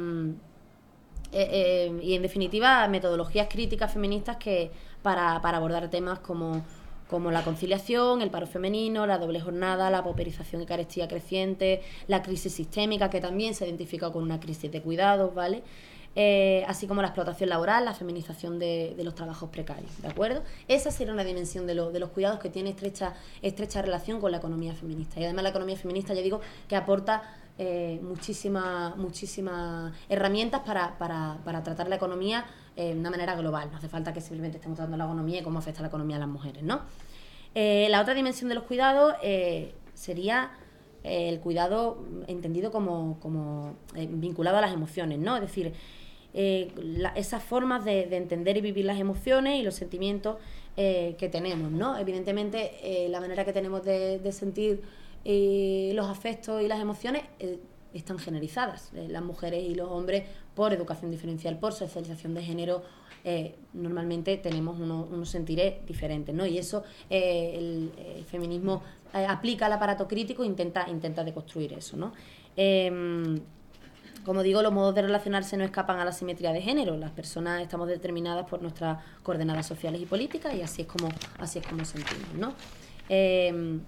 eh, eh, y en definitiva, metodologías críticas feministas que para, para abordar temas como, como la conciliación, el paro femenino, la doble jornada, la pauperización y carestía creciente, la crisis sistémica, que también se identifica con una crisis de cuidados, ¿vale? Eh, así como la explotación laboral, la feminización de, de los trabajos precarios, ¿de acuerdo? Esa sería una dimensión de, lo, de los cuidados que tiene estrecha, estrecha relación con la economía feminista. Y además la economía feminista, ya digo, que aporta eh, muchísimas muchísima herramientas para, para, para tratar la economía eh, de una manera global. No hace falta que simplemente estemos tratando la economía y cómo afecta la economía a las mujeres, ¿no? Eh, la otra dimensión de los cuidados eh, sería eh, el cuidado entendido como, como eh, vinculado a las emociones, ¿no? Es decir, Eh, la, esas formas de, de entender y vivir las emociones y los sentimientos eh, que tenemos, ¿no? Evidentemente, eh, la manera que tenemos de, de sentir eh, los afectos y las emociones eh, están generalizadas. Eh, las mujeres y los hombres, por educación diferencial, por socialización de género, eh, normalmente tenemos unos, unos sentires diferentes, ¿no? Y eso eh, el, el feminismo eh, aplica al aparato crítico e intenta, intenta deconstruir eso, ¿no? Eh, Como digo, los modos de relacionarse no escapan a la simetría de género. Las personas estamos determinadas por nuestras coordenadas sociales y políticas, y así es como, así es como sentimos, ¿no? Eh,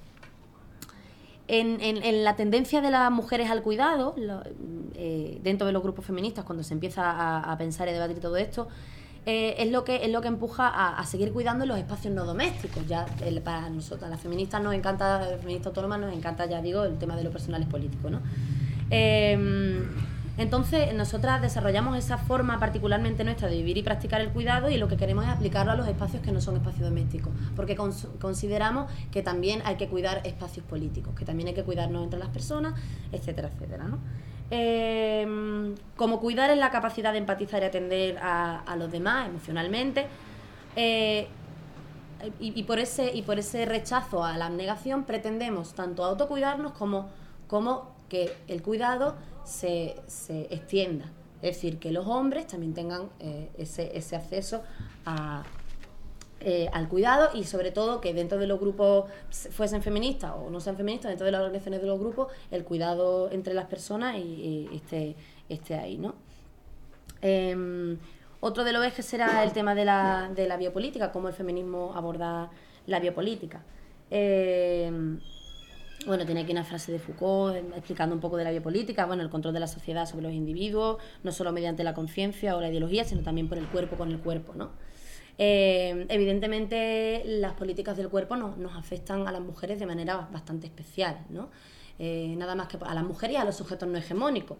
en, en, en la tendencia de las mujeres al cuidado, lo, eh, dentro de los grupos feministas, cuando se empieza a, a pensar y debatir todo esto, eh, es, lo que, es lo que empuja a, a seguir cuidando en los espacios no domésticos. Ya el, para nosotras, las feministas nos encanta, las feministas autónomas nos encanta, ya digo, el tema de lo personal es político, ¿no? Eh, Entonces, nosotras desarrollamos esa forma particularmente nuestra de vivir y practicar el cuidado, y lo que queremos es aplicarlo a los espacios que no son espacios domésticos, porque cons- consideramos que también hay que cuidar espacios políticos, que también hay que cuidarnos entre las personas, etcétera, etcétera, ¿no? Eh, como cuidar es la capacidad de empatizar y atender a, a los demás emocionalmente, eh, y, y, por ese, y por ese rechazo a la abnegación pretendemos tanto autocuidarnos como, como que el cuidado se, se extienda, es decir, que los hombres también tengan eh, ese, ese acceso a, eh, al cuidado, y sobre todo que dentro de los grupos, fuesen feministas o no sean feministas, dentro de las organizaciones de los grupos, el cuidado entre las personas y, y esté, esté ahí, ¿no? Eh, otro de los ejes será el tema de la, de la biopolítica, cómo el feminismo aborda la biopolítica. Eh, Bueno, tiene aquí una frase de Foucault explicando un poco de la biopolítica, bueno, el control de la sociedad sobre los individuos, no solo mediante la conciencia o la ideología, sino también por el cuerpo con el cuerpo, ¿no? Eh, evidentemente, las políticas del cuerpo no, nos afectan a las mujeres de manera bastante especial, ¿no? eh, nada más que a las mujeres y a los sujetos no hegemónicos,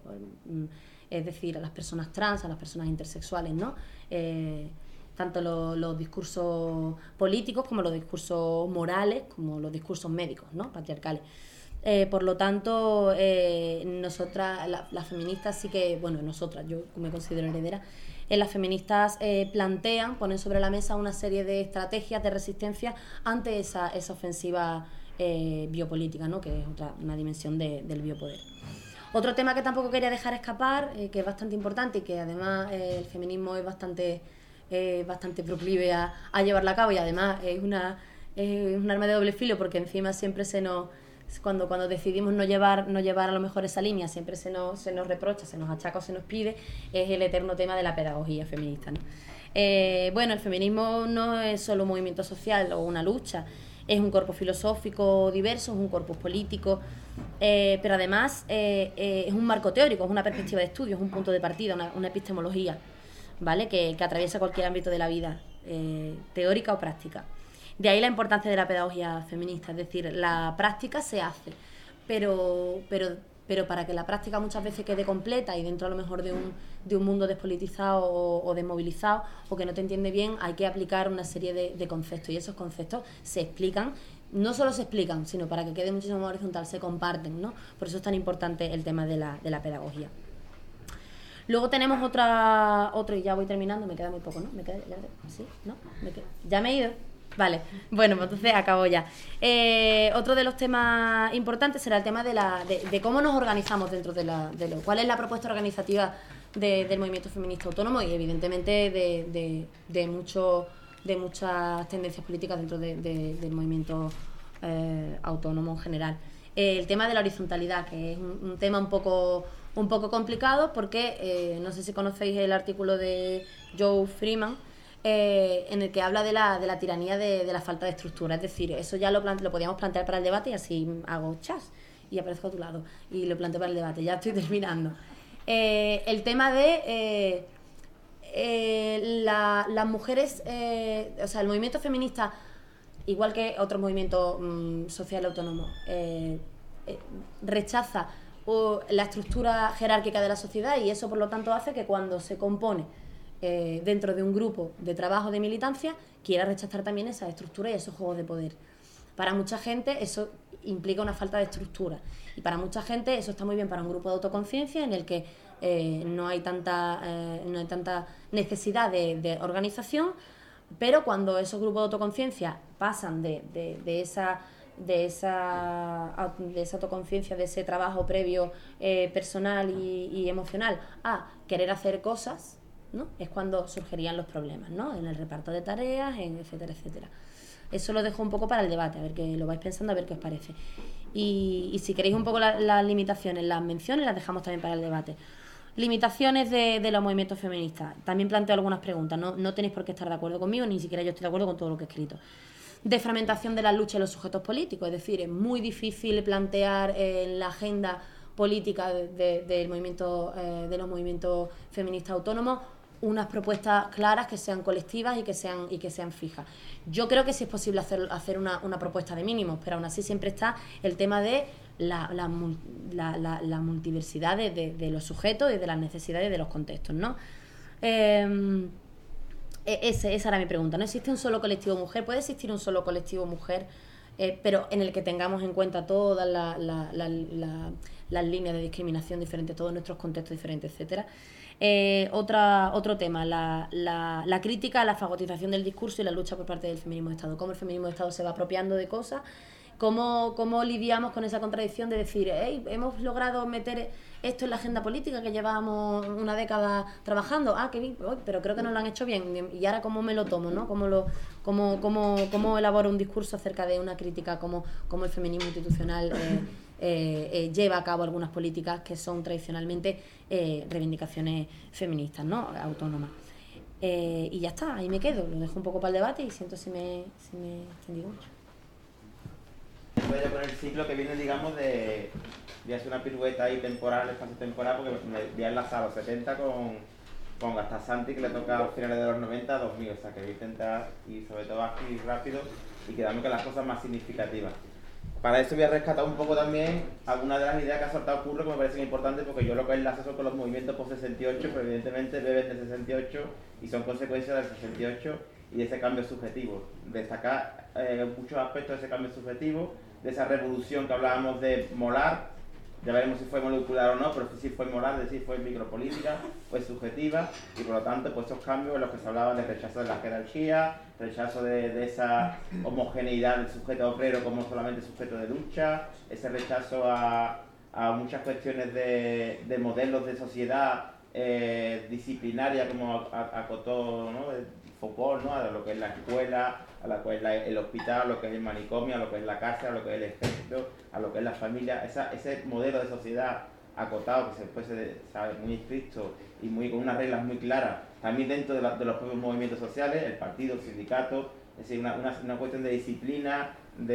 es decir, a las personas trans, a las personas intersexuales, ¿no? Eh, tanto los, los discursos políticos como los discursos morales, como los discursos médicos, ¿no? Patriarcales. Eh, por lo tanto, eh, nosotras, la, las feministas sí que, bueno, nosotras, yo me considero heredera, eh, las feministas eh, plantean, ponen sobre la mesa una serie de estrategias de resistencia ante esa, esa ofensiva eh, biopolítica, ¿no? Que es otra, una dimensión de, del biopoder. Otro tema que tampoco quería dejar escapar, eh, que es bastante importante y que además eh, el feminismo es bastante, eh, bastante proclive a, a llevarla a cabo, y además es una, es un arma de doble filo, porque encima siempre se nos... Cuando, cuando decidimos no llevar, no llevar a lo mejor esa línea, siempre se nos, se nos reprocha, se nos achaca o se nos pide, es el eterno tema de la pedagogía feminista, ¿no? Eh, bueno, el feminismo no es solo un movimiento social o una lucha, es un cuerpo filosófico diverso, es un corpus político, eh, pero además eh, eh, es un marco teórico, es una perspectiva de estudio, es un punto de partida, una, una epistemología, ¿vale? Que, que atraviesa cualquier ámbito de la vida, eh, teórica o práctica. De ahí la importancia de la pedagogía feminista, es decir, la práctica se hace, pero, pero, pero para que la práctica muchas veces quede completa y dentro a lo mejor de un, de un mundo despolitizado o, o desmovilizado o que no te entiende bien, hay que aplicar una serie de, de conceptos, y esos conceptos se explican, no solo se explican, sino para que quede muchísimo más horizontal, se comparten, ¿no? Por eso es tan importante el tema de la, de la pedagogía. Luego tenemos otra, otro, y ya voy terminando, me queda muy poco, ¿no? ¿Me queda, ya, ¿sí? ¿No? ¿Me queda? ¿Ya me he ido? Vale, bueno, pues entonces acabo ya. Eh, otro de los temas importantes será el tema de, la, de, de cómo nos organizamos dentro de, la, de lo... ¿Cuál es la propuesta organizativa de, del movimiento feminista autónomo? Y evidentemente de, de, de, mucho, de muchas tendencias políticas dentro de, de, del movimiento eh, autónomo en general. Eh, el tema de la horizontalidad, que es un, un tema un poco, un poco complicado porque, eh, no sé si conocéis el artículo de Joe Freeman, Eh, en el que habla de la, de la tiranía de, de la falta de estructura. Es decir, eso ya lo, lo podíamos plantear para el debate, y así hago chas y aparezco a tu lado y lo planteo para el debate. Ya estoy terminando. Eh, el tema de eh, eh, la, las mujeres, eh, o sea, el movimiento feminista, igual que otros movimientos mmm, sociales autónomos, eh, eh, rechaza uh, la estructura jerárquica de la sociedad, y eso por lo tanto hace que cuando se compone Eh, dentro de un grupo de trabajo de militancia quiera rechazar también esa estructura y esos juegos de poder. Para mucha gente eso implica una falta de estructura, y para mucha gente eso está muy bien para un grupo de autoconciencia en el que eh, no hay tanta eh, no hay tanta necesidad de, de organización, pero cuando esos grupos de autoconciencia pasan de, de, de esa de esa de esa autoconciencia, de ese trabajo previo eh, personal y, y emocional, a querer hacer cosas, ¿no? Es cuando surgirían los problemas, ¿no? En el reparto de tareas, en etcétera, etcétera. Eso lo dejo un poco para el debate, a ver que lo vais pensando, a ver qué os parece. Y, y si queréis un poco la, las limitaciones, las menciones, las dejamos también para el debate. Limitaciones de, de los movimientos feministas. También planteo algunas preguntas, ¿no? No tenéis por qué estar de acuerdo conmigo, ni siquiera yo estoy de acuerdo con todo lo que he escrito. Desfragmentación de la lucha de los sujetos políticos, es decir, es muy difícil plantear en eh, la agenda política de, de, del movimiento, eh, de los movimientos feministas autónomos unas propuestas claras que sean colectivas y que sean y que sean fijas. Yo creo que sí es posible hacer, hacer una, una propuesta de mínimos, pero aún así siempre está el tema de la, la, la, la, la multiversidad de, de, de los sujetos y de las necesidades de los contextos, ¿no? Eh, ese, esa era mi pregunta. ¿No existe un solo colectivo mujer? ¿Puede existir un solo colectivo mujer, eh, pero en el que tengamos en cuenta todas la, la, la, la, las líneas de discriminación diferentes, todos nuestros contextos diferentes, etcétera? Eh, otra, otro tema, la, la, la crítica a la fagotización del discurso y la lucha por parte del feminismo de Estado. Cómo el feminismo de Estado se va apropiando de cosas, cómo, cómo lidiamos con esa contradicción de decir, hey, hemos logrado meter esto en la agenda política que llevábamos una década trabajando, ah, qué bien, pero creo que no lo han hecho bien, y ahora cómo me lo tomo, ¿no? Cómo, lo, cómo, cómo, cómo elaboro un discurso acerca de una crítica, cómo, cómo el feminismo institucional eh, Eh, eh, lleva a cabo algunas políticas que son tradicionalmente eh, reivindicaciones feministas, ¿no? Autónomas. Eh, y ya está, ahí me quedo, lo dejo un poco para el debate y siento si me, si me extendí mucho. Voy a poner el ciclo que viene, digamos, de, de hacer una pirueta ahí temporal, espacio temporal, porque me voy a enlazar los setenta con, con Gasta Santi, que le toca a finales de los noventa a dos mil, o sea que voy a intentar ir sobre todo aquí rápido y quedarme con las cosas más significativas. para eso voy a rescatar un poco también algunas de las ideas que ha soltado Curro que me parecen importantes, porque yo lo que enlazo son con los movimientos post sesenta y ocho, pero evidentemente beben del sesenta y ocho y son consecuencias del sesenta y ocho y de ese cambio subjetivo. Destacar eh, muchos aspectos de ese cambio subjetivo, de esa revolución que hablábamos de molar. Ya veremos si fue molecular o no, pero si fue moral, es decir, fue micropolítica, fue subjetiva, y por lo tanto, pues esos cambios en los que se hablaban de rechazo de la jerarquía, rechazo de, de esa homogeneidad del sujeto obrero como solamente sujeto de lucha, ese rechazo a, a muchas cuestiones de, de modelos de sociedad eh, disciplinaria, como acotó, ¿no?, Foucault, ¿no?, a lo que es la escuela, a lo que es la, el hospital, a lo que es el manicomio, a lo que es la cárcel, a lo que es el ejército, a lo que es la familia, esa, ese modelo de sociedad acotado que se fuese, sabe, muy estricto y muy, con unas reglas muy claras, también dentro de, la, de los propios movimientos sociales, el partido, el sindicato, es decir, una, una, una cuestión de disciplina,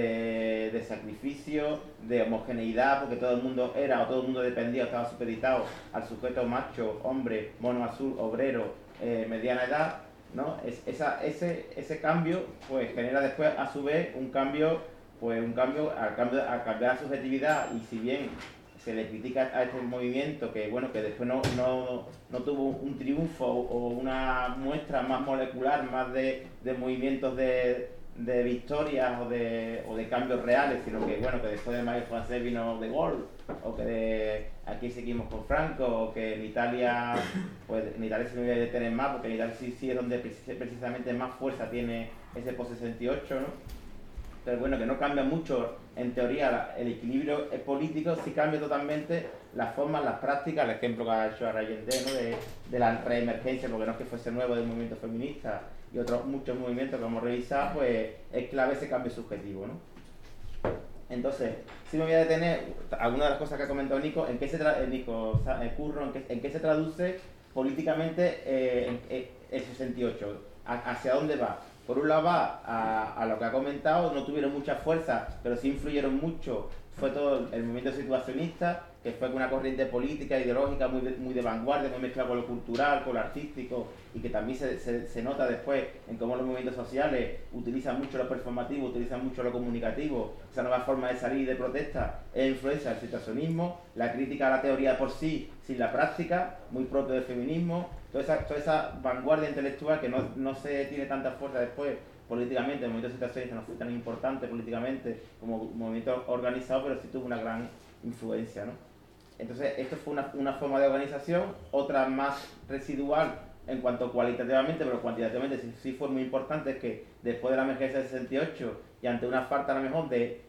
de, de sacrificio, de homogeneidad, porque todo el mundo era o todo el mundo dependía o estaba supeditado al sujeto macho, hombre, mono azul, obrero, eh, mediana edad, ¿no? Es, esa, ese, ese cambio pues genera después a su vez un cambio, pues un cambio al cambio a cambiar la subjetividad, y si bien se le critica a este movimiento que bueno que después no, no, no tuvo un triunfo o una muestra más molecular, más de, de movimientos de, de victorias o de, o de cambios reales, sino que bueno que después de Mayo francés vino De Gaulle, o que de, aquí seguimos con Franco, o que en Italia, pues en Italia se me voy a detener más, porque en Italia sí, sí es donde precisamente más fuerza tiene ese post sesenta y ocho, ¿no? Pero bueno, que no cambia mucho, en teoría, el equilibrio político, sí cambia totalmente las formas, las prácticas, el ejemplo que ha hecho Arrayendé, ¿no?, de, de la reemergencia, porque no es que fuese nuevo del movimiento feminista, y otros muchos movimientos que hemos revisado, pues es clave ese cambio subjetivo, ¿no? Entonces, si me voy a detener, algunas de las cosas que ha comentado Nico, ¿en qué se tra- Nico eh, Curro, ¿en qué, en qué se traduce políticamente eh, en, en el sesenta y ocho? ¿A, ¿Hacia dónde va? Por un lado va a, a lo que ha comentado, no tuvieron mucha fuerza, pero sí influyeron mucho, fue todo el movimiento situacionista, que fue una corriente política, ideológica muy de, muy de vanguardia, muy mezclada con lo cultural, con lo artístico, y que también se, se, se nota después en cómo los movimientos sociales utilizan mucho lo performativo, utilizan mucho lo comunicativo. Esa nueva forma de salir de protesta es influencia del situacionismo, la crítica a la teoría por sí, sin la práctica, muy propio del feminismo, toda esa, toda esa vanguardia intelectual que no, no se tiene tanta fuerza después políticamente. El movimiento situacionista no fue tan importante políticamente como movimiento organizado, pero sí tuvo una gran influencia, ¿no? Entonces, esto fue una, una forma de organización, otra más residual en cuanto cualitativamente, pero cuantitativamente sí, sí fue muy importante, es que después de la emergencia del sesenta y ocho y ante una falta a lo mejor de,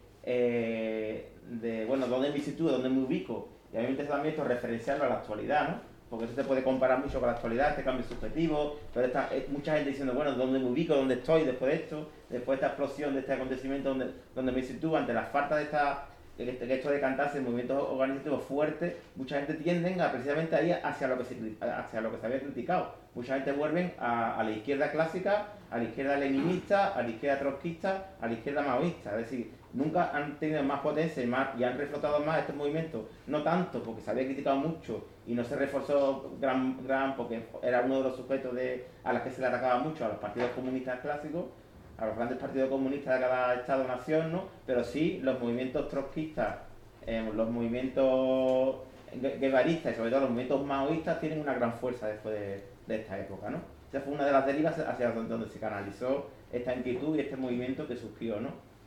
eh, de bueno, ¿dónde me sitúo? ¿Dónde me ubico? Y a mí me interesa también esto referenciarlo a la actualidad, ¿no? Porque eso se puede comparar mucho con la actualidad, este cambio subjetivo, pero esta, mucha gente diciendo, bueno, ¿dónde me ubico? ¿Dónde estoy después de esto? Después de esta explosión, de este acontecimiento, ¿dónde, dónde me sitúo? Ante la falta de esta... que esto de cantarse en movimientos organizativos fuertes, mucha gente tiende a precisamente a ir hacia lo que se, hacia lo que se había criticado. Mucha gente vuelve a, a la izquierda clásica, a la izquierda leninista, a la izquierda trotskista, a la izquierda maoísta. Es decir, nunca han tenido más potencia y, más, y han reflotado más estos movimientos. No tanto porque se había criticado mucho y no se reforzó gran, gran porque era uno de los sujetos de, a los que se le atacaba mucho, a los partidos comunistas clásicos, a los grandes partidos comunistas de cada estado-nación, ¿no? Pero sí los movimientos trotskistas, eh, los movimientos guevaristas y sobre todo los movimientos maoístas tienen una gran fuerza después de, de esta época, ¿no? Esa fue una de las derivas hacia donde, donde se canalizó esta inquietud y este movimiento que surgió, ¿no?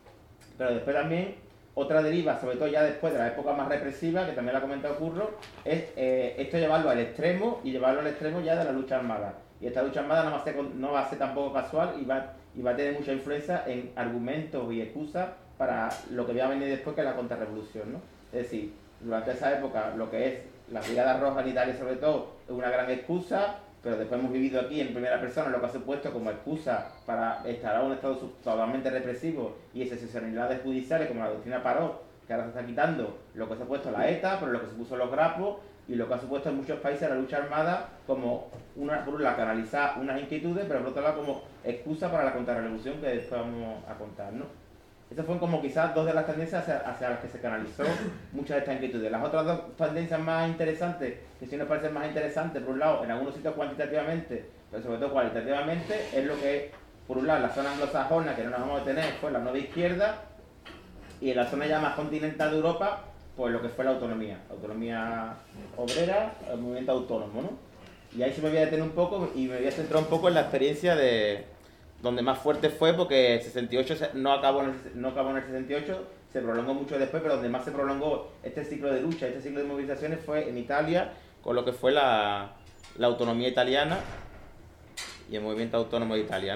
Pero después también, otra deriva, sobre todo ya después de la época más represiva, que también la ha comentado Curro, es eh, esto llevarlo al extremo y llevarlo al extremo ya de la lucha armada. Y esta lucha armada no va a ser, no va a ser tampoco casual y va, y va a tener mucha influencia en argumentos y excusas para lo que va a venir después, que es la contrarrevolución, ¿no? Es decir, durante esa época lo que es la Brigada Roja en Italia sobre todo es una gran excusa, pero después hemos vivido aquí en primera persona lo que ha supuesto como excusa para instalar un estado totalmente represivo y excepcionalidades judiciales como la doctrina Parot, que ahora se está quitando, lo que se ha puesto la ETA, pero lo que se puso los grapos, y lo que ha supuesto en muchos países la lucha armada como una, por un lado, canalizar unas inquietudes, pero por otro lado como excusa para la contrarrevolución que después vamos a contar, ¿no? Estas fueron como quizás dos de las tendencias hacia, hacia las que se canalizó muchas de estas inquietudes. Las otras dos tendencias más interesantes, que sí nos parecen más interesantes, por un lado, en algunos sitios cuantitativamente, pero sobre todo cualitativamente, es lo que, por un lado, la zona anglosajona, que no nos vamos a detener, fue la nueva izquierda, y en la zona ya más continental de Europa, pues lo que fue la autonomía, autonomía obrera, el movimiento autónomo, ¿no? Y ahí sí me voy a detener un poco y me voy a centrar un poco en la experiencia de donde más fuerte fue, porque el sesenta y ocho no acabó en el, no acabó en el sesenta y ocho, se prolongó mucho después, pero donde más se prolongó este ciclo de lucha, este ciclo de movilizaciones fue en Italia, con lo que fue la, la autonomía italiana y el movimiento autónomo italiano.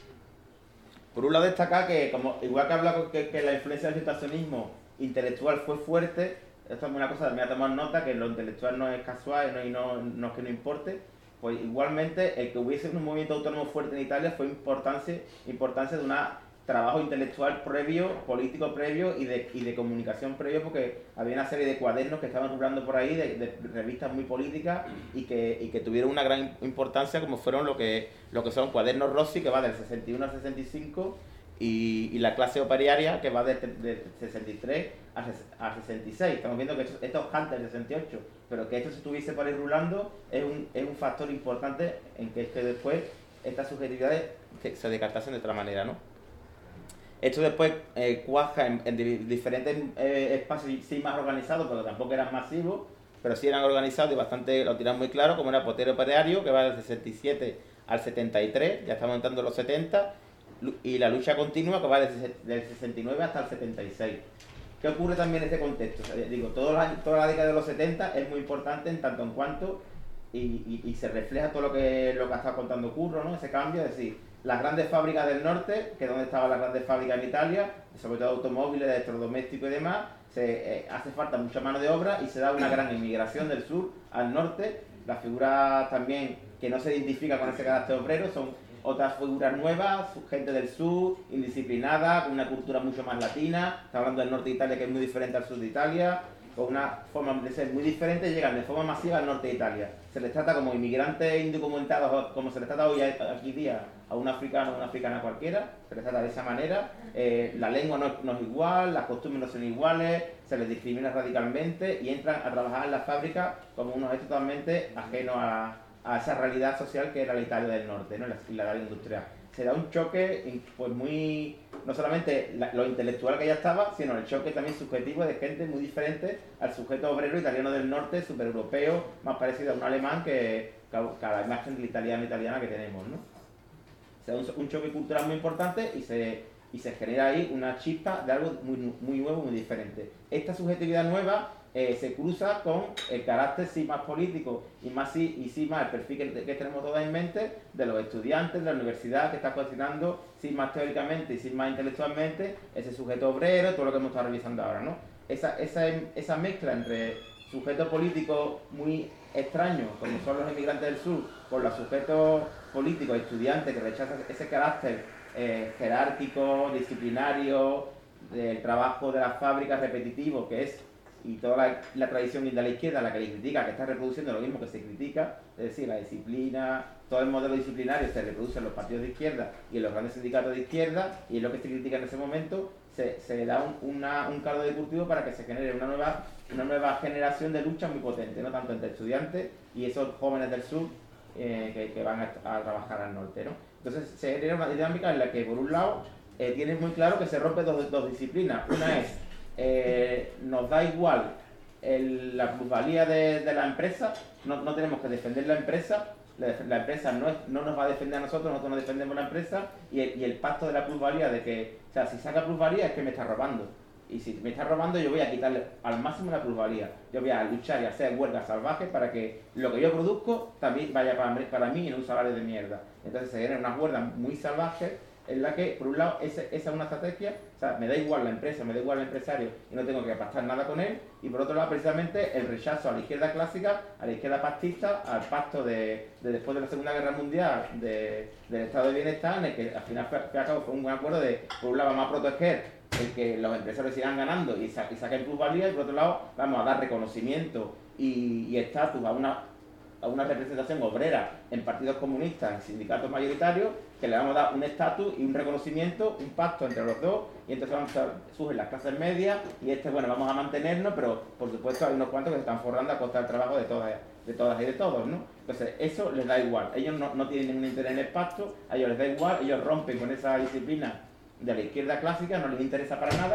Por un lado destacar que, como igual que habla que, que la influencia del situacionismo intelectual fue fuerte, esto es una cosa que me voy a tomar nota, que lo intelectual no es casual no, y no, no es que no importe, pues igualmente el que hubiese un movimiento autónomo fuerte en Italia fue importancia, importancia de un trabajo intelectual previo, político previo y de, y de comunicación previo, porque había una serie de cuadernos que estaban rulando por ahí, de, de revistas muy políticas y que, y que tuvieron una gran importancia, como fueron lo que, lo que son Cuadernos Rossi, que va del sesenta y uno al sesenta y cinco, y, y la clase operaria, que va del de sesenta y tres a sesenta y seis. Estamos viendo que esto, esto es antes del sesenta y ocho, pero que esto se estuviese por ahí rulando es un, es un factor importante en que, es que después estas subjetividades que se descartasen de otra manera, ¿no? Esto después eh, cuaja en, en diferentes eh, espacios, sí más organizados, pero tampoco eran masivos, pero sí eran organizados y bastante lo tiran muy claro, como era Potere Operario, que va del sesenta y siete al setenta y tres, ya estamos entrando en los setenta, y la lucha continua, que va del, del sesenta y nueve hasta el setenta y seis. ¿Qué ocurre también en este contexto? O sea, digo, todo la, toda la década de los setenta es muy importante en tanto en cuanto y, y, y se refleja todo lo que, lo que ha estado contando Curro, ¿no? Ese cambio, es decir, las grandes fábricas del norte, que es donde estaban las grandes fábricas en Italia, sobre todo automóviles, de electrodomésticos y demás, se, eh, hace falta mucha mano de obra y se da una gran inmigración del sur al norte. Las figuras también que no se identifican con ese carácter obrero son otras figuras nuevas, gente del sur, indisciplinada, con una cultura mucho más latina. Está hablando del norte de Italia, que es muy diferente al sur de Italia, con una forma de ser muy diferente, llegan de forma masiva al norte de Italia. Se les trata como inmigrantes indocumentados, como se les trata hoy aquí día a un africano o una africana cualquiera, se les trata de esa manera. Eh, la lengua no, no es igual, las costumbres no son iguales, se les discrimina radicalmente y entran a trabajar en la fábrica como unos hechos totalmente ajenos a, a esa realidad social que era la Italia del norte, ¿no? Y la Italia industrial. Se da un choque, pues muy, no solamente la, lo intelectual que ya estaba, sino el choque también subjetivo de gente muy diferente al sujeto obrero italiano del norte, supereuropeo, más parecido a un alemán que, que a la imagen del italiano italiana que tenemos, ¿no? Se da un, un choque cultural muy importante y se, y se genera ahí una chispa de algo muy, muy nuevo, muy diferente. Esta subjetividad nueva eh, se cruza con el carácter sí más político y más sí, y sí más el perfil que, que tenemos todos en mente de los estudiantes de la universidad que está cuestionando sí más teóricamente y sí más intelectualmente ese sujeto obrero, todo lo que hemos estado revisando ahora, ¿no? Esa, esa, esa mezcla entre sujetos políticos muy extraños, como son los inmigrantes del sur, con los sujetos políticos, estudiantes que rechazan ese carácter eh, jerárquico, disciplinario, del trabajo de las fábricas repetitivo, que es y toda la, la tradición de la izquierda, la que le critica, que está reproduciendo lo mismo que se critica, es decir, la disciplina, todo el modelo disciplinario se reproduce en los partidos de izquierda y en los grandes sindicatos de izquierda, y es lo que se critica en ese momento, se, se da un, una, un caldo de cultivo para que se genere una nueva, una nueva generación de lucha muy potente, no tanto entre estudiantes y esos jóvenes del sur eh, que, que van a, a trabajar al norte, ¿no? Entonces se genera una dinámica en la que, por un lado, eh, tienes muy claro que se rompen dos, dos disciplinas. Una es Eh, nos da igual el, la plusvalía de, de la empresa, no, no tenemos que defender la empresa, la, la empresa no, es, no nos va a defender a nosotros, nosotros no defendemos la empresa, y el, y el pacto de la plusvalía de que, o sea, si saca plusvalía es que me está robando, y si me está robando yo voy a quitarle al máximo la plusvalía, yo voy a luchar y hacer huelgas salvajes para que lo que yo produzco también vaya para, para mí en un salario de mierda. Entonces se generan unas huelgas muy salvajes en la que, por un lado, esa, esa es una estrategia, o sea, me da igual la empresa, me da igual el empresario y no tengo que pactar nada con él, y por otro lado, precisamente, el rechazo a la izquierda clásica, a la izquierda pactista, al pacto de, de después de la Segunda Guerra Mundial de, del Estado de Bienestar, en el que al final fue, fue, fue un buen acuerdo de, por un lado, vamos a proteger el que los empresarios sigan ganando y, sa y saquen plusvalía, y por otro lado, vamos a dar reconocimiento y estatus a una a una representación obrera en partidos comunistas, en sindicatos mayoritarios, que le vamos a dar un estatus y un reconocimiento, un pacto entre los dos, y entonces vamos a, surgen las clases medias, y este, bueno, vamos a mantenernos, pero por supuesto hay unos cuantos que se están forrando a costa del trabajo de todas, de todas y de todos, ¿no? Entonces, eso les da igual, ellos no, no tienen ningún interés en el pacto, a ellos les da igual, ellos rompen con esa disciplina de la izquierda clásica, no les interesa para nada,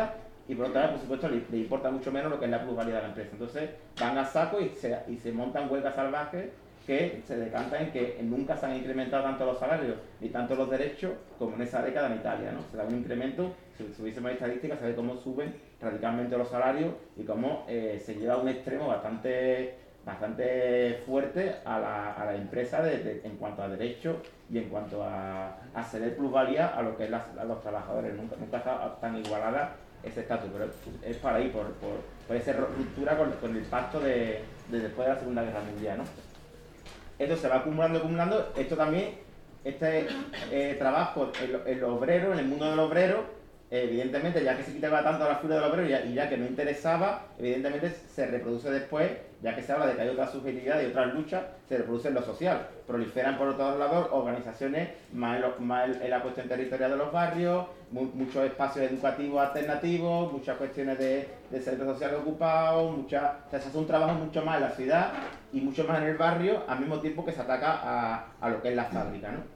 y por otra vez, por supuesto, le, le importa mucho menos lo que es la plusvalía de la empresa. Entonces van a saco y se, y se montan huelgas salvajes que se decantan en que nunca se han incrementado tanto los salarios ni tanto los derechos como en esa década en Italia, ¿no? Se da un incremento, si subiésemos estadísticas, se ve cómo suben radicalmente los salarios y cómo eh, se lleva a un extremo bastante, bastante fuerte a la, a la empresa de, de, en cuanto a derechos y en cuanto a, a ceder plusvalía a lo que es la, a los trabajadores. Nunca, nunca está tan igualada ese estatus, pero es para ahí, por, por, por esa ruptura con, con el pacto de, de después de la Segunda Guerra Mundial, ¿no? Esto se va acumulando, acumulando. Esto también, este eh, trabajo, el, el obrero, en el mundo del obrero, eh, evidentemente, ya que se quitaba tanto la figura del obrero y ya, y ya que no interesaba, evidentemente se reproduce después, ya que se habla de que hay otras subjetividades y otras luchas, se reproduce en lo social. Proliferan por otro lado organizaciones más en, lo, más en la cuestión territorial de los barrios, mu muchos espacios educativos alternativos, muchas cuestiones de, de centros sociales ocupados, muchas, o sea, se hace un trabajo mucho más en la ciudad y mucho más en el barrio, al mismo tiempo que se ataca a, a lo que es la fábrica, ¿no?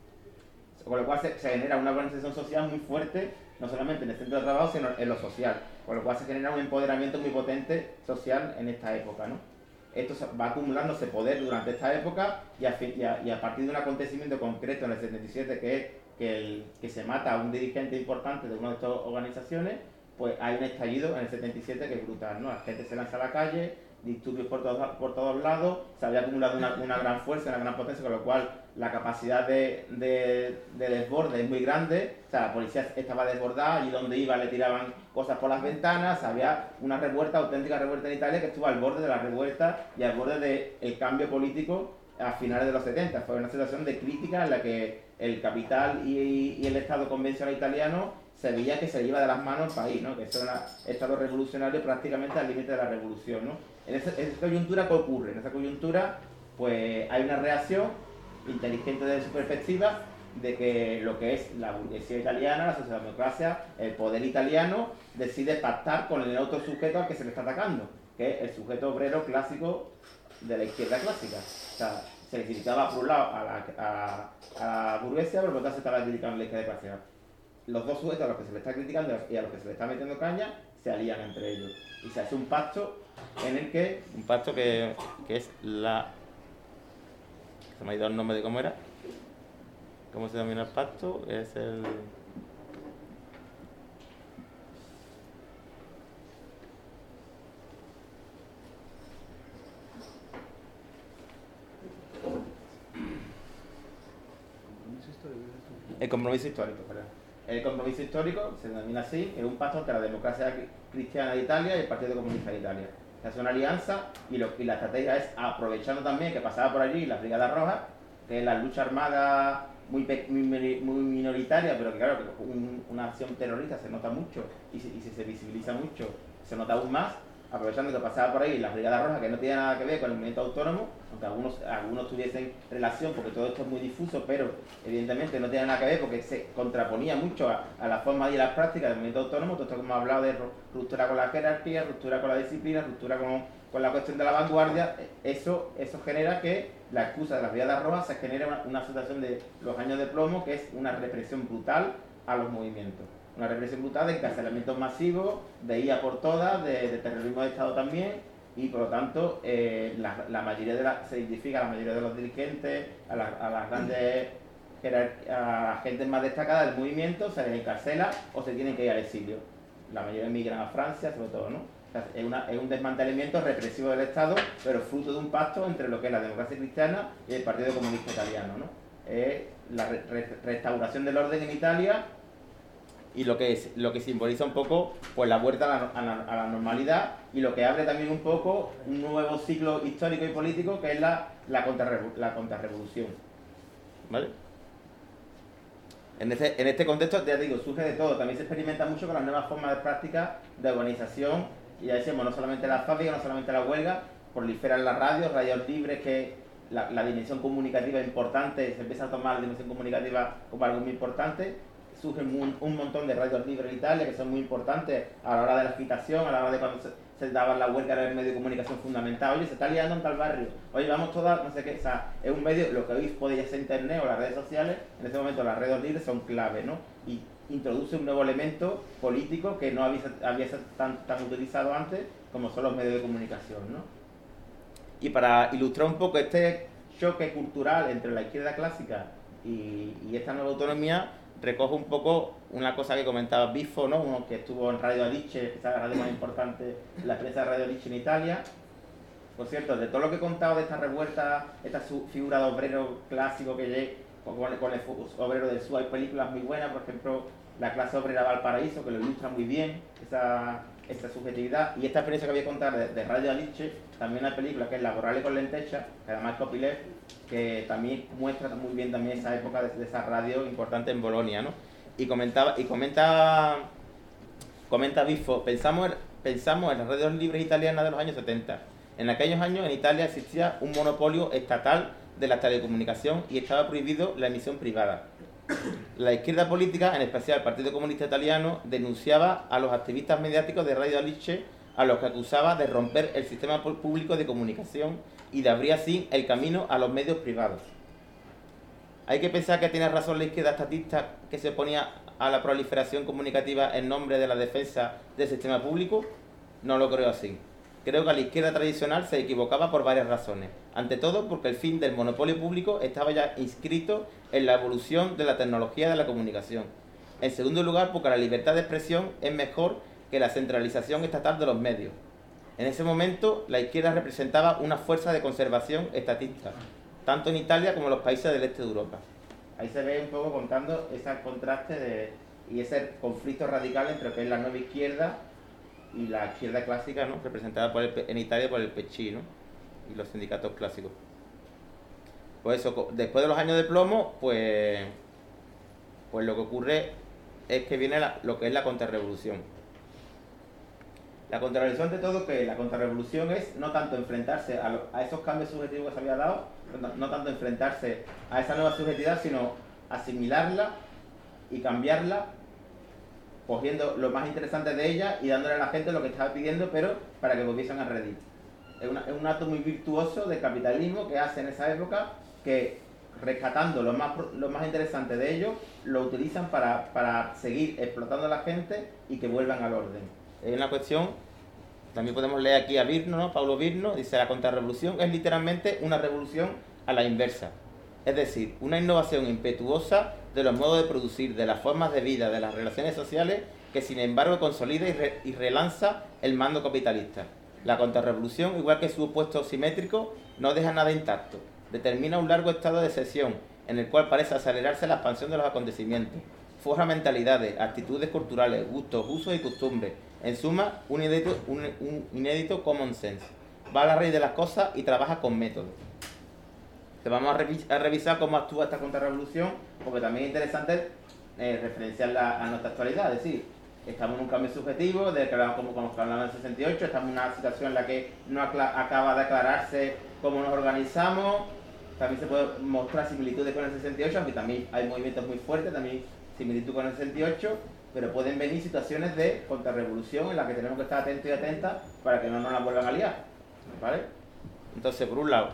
Con lo cual se, se genera una organización social muy fuerte, no solamente en el centro de trabajo, sino en lo social, con lo cual se genera un empoderamiento muy potente social en esta época, ¿no? Esto va acumulándose poder durante esta época y a, y a, y a partir de un acontecimiento concreto en el setenta y siete, que es que, el, que se mata a un dirigente importante de una de estas organizaciones, pues hay un estallido en el setenta y siete que es brutal, ¿no? La gente se lanza a la calle, disturbios por todos, por todos lados, se había acumulado una, una gran fuerza, una gran potencia, con lo cual la capacidad de, de, de desborde es muy grande. O sea, la policía estaba desbordada, allí donde iba le tiraban cosas por las ventanas, había una revuelta, auténtica revuelta en Italia, que estuvo al borde de la revuelta y al borde del cambio político a finales de los setenta. Fue una situación de crítica en la que el capital y, y el Estado convencional italiano se veía que se le iba de las manos el país, ¿no? Que eso era un Estado revolucionario prácticamente al límite de la revolución, ¿no? En esa, en esa coyuntura, ¿qué ocurre? En esa coyuntura, pues hay una reacción inteligente desde su perspectiva de que lo que es la burguesía italiana, la socialdemocracia, el poder italiano, decide pactar con el otro sujeto al que se le está atacando, que es el sujeto obrero clásico de la izquierda clásica. O sea, se le criticaba por un lado a la, a, a la burguesía, pero por otro lado se estaba criticando a la izquierda clásica. Los dos sujetos a los que se le está criticando y a los que se le está metiendo caña se alían entre ellos y se hace un pacto en el que, un pacto que, que es la, se me ha ido el nombre de cómo era, cómo se denomina el pacto, es el, el compromiso histórico, perdón. El compromiso histórico se denomina así, es un pacto entre la democracia cristiana de Italia y el Partido Comunista de Italia. Se hace una alianza y, lo, y la estrategia es, aprovechando también que pasaba por allí la Brigada Roja, que es la lucha armada muy, muy, muy minoritaria, pero que claro, que un, una acción terrorista se nota mucho y si, y si se visibiliza mucho, se nota aún más. Aprovechando que pasaba por ahí la Brigada Roja, que no tiene nada que ver con el movimiento autónomo, aunque algunos, algunos tuviesen relación, porque todo esto es muy difuso, pero evidentemente no tiene nada que ver porque se contraponía mucho a, a la forma y a las prácticas del movimiento autónomo. Todo esto que hemos hablado de ruptura con la jerarquía, ruptura con la disciplina, ruptura con, con la cuestión de la vanguardia, eso, eso genera que la excusa de las Brigadas Rojas se genere una, una situación de los años de plomo, que es una represión brutal a los movimientos. Una represión brutal de encarcelamientos masivos, de I A por todas, de, de terrorismo de Estado también, y por lo tanto eh, la, la mayoría de la, se identifica a la mayoría de los dirigentes, a, la, a las grandes a las gentes más destacadas del movimiento, se les encarcela o se tienen que ir al exilio. La mayoría emigran a Francia, sobre todo, ¿no? O sea, es, una, es un desmantelamiento represivo del Estado, pero fruto de un pacto entre lo que es la democracia cristiana y el Partido Comunista Italiano, ¿no? Es la re, re, restauración del orden en Italia. Y lo que, es, lo que simboliza un poco pues la vuelta a la, a, la, a la normalidad y lo que abre también un poco un nuevo ciclo histórico y político, que es la, la, contrarrevo, la contrarrevolución. ¿Vale? En, ese, en este contexto, ya digo, surge de todo. También se experimenta mucho con las nuevas formas de práctica de organización. Y ya decimos, no solamente las fábricas, no solamente la huelga, proliferan las radios, radios libres, que la, la dimensión comunicativa es importante, se empieza a tomar la dimensión comunicativa como algo muy importante. Surgen un, un montón de radios libres en Italia que son muy importantes a la hora de la agitación, a la hora de cuando se, se daban la huelga, era el medio de comunicación fundamental. Oye, se está liando en tal barrio, oye, vamos todas, no sé qué, o sea, es un medio, lo que hoy podéis ser internet o las redes sociales, en ese momento las redes libres son clave, ¿no? Y introduce un nuevo elemento político que no había, había sido tan, tan utilizado antes como son los medios de comunicación, ¿no? Y para ilustrar un poco este choque cultural entre la izquierda clásica y, y esta nueva autonomía, recojo un poco una cosa que comentaba Bifo, ¿no? Uno que estuvo en Radio Alice, esa es la radio más importante, la prensa de Radio Alice en Italia. Por cierto, de todo lo que he contado de esta revuelta, esta figura de obrero clásico que llegué con, con el obrero del sur, hay películas muy buenas, por ejemplo, La clase obrera Valparaíso, que lo ilustra muy bien, esa, esa subjetividad. Y esta experiencia que voy a contar de, de Radio Alice, también una película que es Laborales con lentejas, que además es Copyleft, que también muestra muy bien también esa época de, de esa radio importante en Bolonia, ¿no? Y comentaba, y comenta, comenta Bifo, pensamos, pensamos en las radios libres italianas de los años setenta. En aquellos años en Italia existía un monopolio estatal de la telecomunicación y estaba prohibido la emisión privada. La izquierda política, en especial el Partido Comunista Italiano, denunciaba a los activistas mediáticos de Radio Alice, a los que acusaba de romper el sistema público de comunicación y de abrir así el camino a los medios privados. Hay que pensar que tiene razón la izquierda estatista que se oponía a la proliferación comunicativa en nombre de la defensa del sistema público. No lo creo así. Creo que la izquierda tradicional se equivocaba por varias razones. Ante todo, porque el fin del monopolio público estaba ya inscrito en la evolución de la tecnología de la comunicación. En segundo lugar, porque la libertad de expresión es mejor que la centralización estatal de los medios. En ese momento, la izquierda representaba una fuerza de conservación estatista, tanto en Italia como en los países del este de Europa. Ahí se ve un poco contando ese contraste de, y ese conflicto radical entre lo que es la nueva izquierda y la izquierda clásica, ¿no? Representada por el, en Italia por el P C I, ¿no? Y los sindicatos clásicos. Pues eso, después de los años de plomo, pues, pues lo que ocurre es que viene la, lo que es la contrarrevolución. La contrarrevolución de todo, que la contrarrevolución es no tanto enfrentarse a, lo, a esos cambios subjetivos que se había dado, no, no tanto enfrentarse a esa nueva subjetividad, sino asimilarla y cambiarla, cogiendo lo más interesante de ella y dándole a la gente lo que estaba pidiendo, pero para que volviesen a redir. Es, una, es un acto muy virtuoso del capitalismo que hace en esa época, que rescatando lo más, lo más interesante de ellos, lo utilizan para, para seguir explotando a la gente y que vuelvan al orden. Es una cuestión, también podemos leer aquí a Virno, ¿no? Paulo Virno, dice: la contrarrevolución es literalmente una revolución a la inversa. Es decir, una innovación impetuosa de los modos de producir, de las formas de vida, de las relaciones sociales, que sin embargo consolida y, re, y relanza el mando capitalista. La contrarrevolución, igual que su opuesto simétrico, no deja nada intacto. Determina un largo estado de excepción, en el cual parece acelerarse la expansión de los acontecimientos. Forja mentalidades, actitudes culturales, gustos, usos y costumbres. En suma, un inédito, un, un inédito common sense. Va a la raíz de las cosas y trabaja con método. Vamos a, revis a revisar cómo actúa esta contrarrevolución, porque también es interesante eh, referenciarla a nuestra actualidad. Es decir, estamos en un cambio subjetivo, de que hablamos, como, como hablamos en el sesenta y ocho, estamos en una situación en la que no acaba de aclararse cómo nos organizamos. También se puede mostrar similitudes con el sesenta y ocho, aunque también hay movimientos muy fuertes, también similitud con el sesenta y ocho, pero pueden venir situaciones de contrarrevolución en las que tenemos que estar atentos y atentas para que no nos la vuelvan a liar, ¿vale? Entonces, por un lado,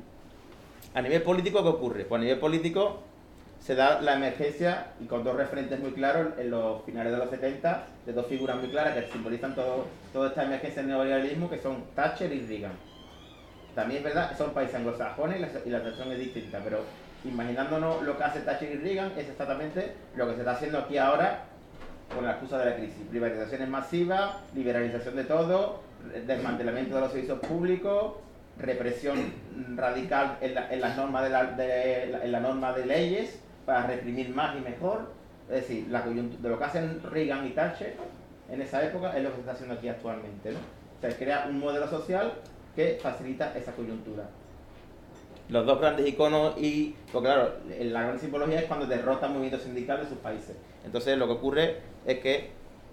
a nivel político, ¿qué ocurre? Pues a nivel político se da la emergencia, y con dos referentes muy claros en los finales de los setenta, de dos figuras muy claras que simbolizan todo, toda esta emergencia del neoliberalismo, que son Thatcher y Reagan. También es verdad, son países anglosajones y la, y la situación es distinta, pero imaginándonos lo que hace Thatcher y Reagan, es exactamente lo que se está haciendo aquí ahora con la excusa de la crisis. Privatizaciones masivas, liberalización de todo, desmantelamiento de los servicios públicos, represión radical en, la, en las normas de, la, de, la, en la norma de leyes para reprimir más y mejor. Es decir, la de lo que hacen Reagan y Thatcher en esa época es lo que se está haciendo aquí actualmente, ¿no? O sea, crea un modelo social que facilita esa coyuntura. Los dos grandes iconos, y pues claro, la gran simbología es cuando derrotan movimientos sindicales de sus países. Entonces lo que ocurre es que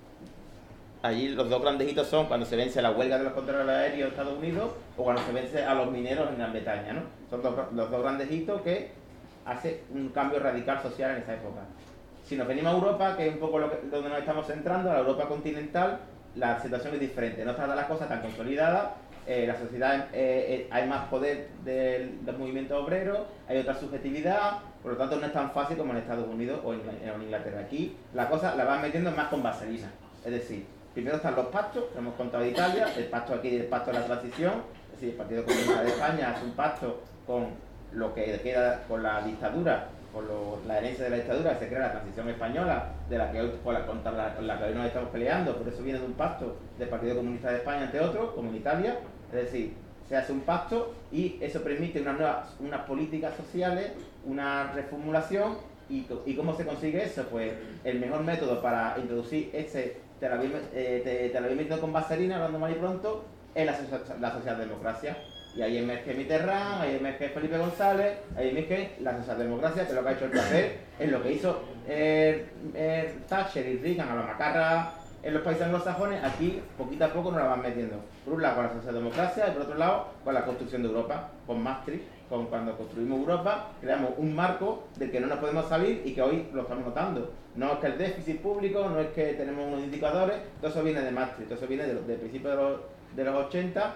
allí los dos grandes hitos son cuando se vence la huelga de los controladores aéreos de Estados Unidos o cuando se vence a los mineros en Gran Bretaña, ¿no? Son dos, los dos grandes hitos que hace un cambio radical social en esa época. Si nos venimos a Europa, que es un poco lo que, donde nos estamos centrando, a la Europa continental, la situación es diferente. No está las cosas tan consolidadas eh, la sociedad, eh, eh, hay más poder del, del movimiento obrero, hay otra subjetividad, por lo tanto no es tan fácil como en Estados Unidos o en, en Inglaterra. Aquí la cosa la van metiendo más con vaselina, es decir, primero están los pactos, que hemos contado de Italia, el pacto aquí, el pacto de la transición, es decir, el Partido Comunista de España hace un pacto con lo que queda, con la dictadura, con lo, la herencia de la dictadura, se crea la transición española, de la que hoy, con la, contra la, con la que hoy nos estamos peleando, por eso viene de un pacto del Partido Comunista de España, entre otros, como en Italia, es decir, se hace un pacto y eso permite unas nuevas, unas políticas sociales, una reformulación, y, y ¿cómo se consigue eso? Pues el mejor método para introducir ese te la voy metiendo con vaselina, hablando mal y pronto, es la, la socialdemocracia. Y ahí emerge Mitterrand, ahí emerge Felipe González, ahí emerge la socialdemocracia, que es lo que ha hecho el papel, es lo que hizo eh, eh, Thatcher y Reagan a la macarra en los países anglosajones. Aquí poquito a poco nos la van metiendo. Por un lado con la socialdemocracia y por otro lado con la construcción de Europa, con Maastricht, con cuando construimos Europa, creamos un marco del que no nos podemos salir y que hoy lo estamos notando. No es que el déficit público, no es que tenemos unos indicadores, todo eso viene de Maastricht, todo eso viene del de principios de los, de los ochenta,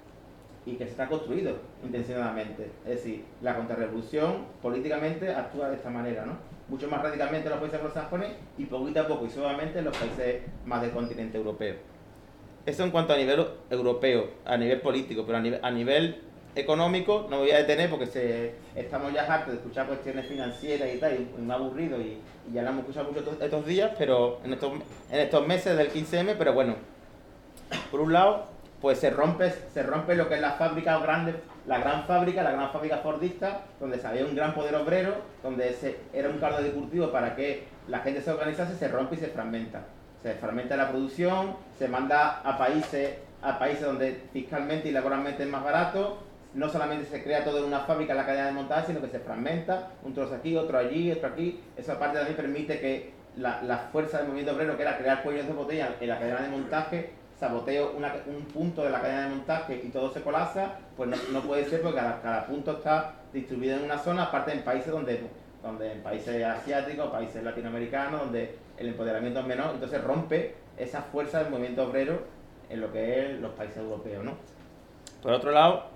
y que se está construido intencionadamente. Es decir, la contrarrevolución políticamente actúa de esta manera, ¿no? Mucho más radicalmente en los países anglosajones y poquito a poco y suavemente en los países más del continente europeo. Eso en cuanto a nivel europeo, a nivel político, pero a nivel, a nivel económico no me voy a detener porque se, estamos ya hartos de escuchar cuestiones financieras y tal, y, y me ha aburrido y, y ya lo hemos escuchado mucho estos, estos días, pero en estos, en estos meses del quince eme, pero bueno, por un lado, pues se rompe, se rompe lo que es la fábrica grande, la gran fábrica, la gran fábrica fordista, donde se había un gran poder obrero, donde se, era un caldo de cultivo para que la gente se organizase, se rompe y se fragmenta. Se fragmenta la producción, se manda a países, a países donde fiscalmente y laboralmente es más barato. No solamente se crea todo en una fábrica en la cadena de montaje, sino que se fragmenta, un trozo aquí, otro allí, otro aquí. Esa parte también permite que la, la fuerza del movimiento obrero, que era crear cuellos de botella en la cadena de montaje, saboteo una, un punto de la cadena de montaje y todo se colapsa, pues no, no puede ser porque cada, cada punto está distribuido en una zona, aparte en países donde, donde en países asiáticos, países latinoamericanos, donde el empoderamiento es menor, entonces rompe esa fuerza del movimiento obrero en lo que es los países europeos, ¿no? Por otro lado,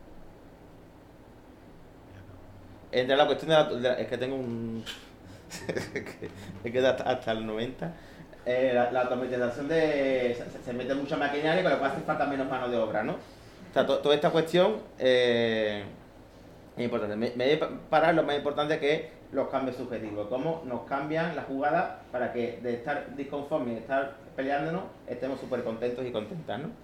entra la cuestión de la, de la, es que tengo un me queda hasta, hasta el noventa. Eh, la, la automatización de se, se mete mucha maquinaria, con lo cual hace falta menos mano de obra, ¿no? O sea, to, toda esta cuestión eh, es importante. Me, me voy a parar lo más importante, que es los cambios subjetivos, cómo nos cambian la jugada para que de estar disconformes y de estar peleándonos estemos súper contentos y contentas, ¿no?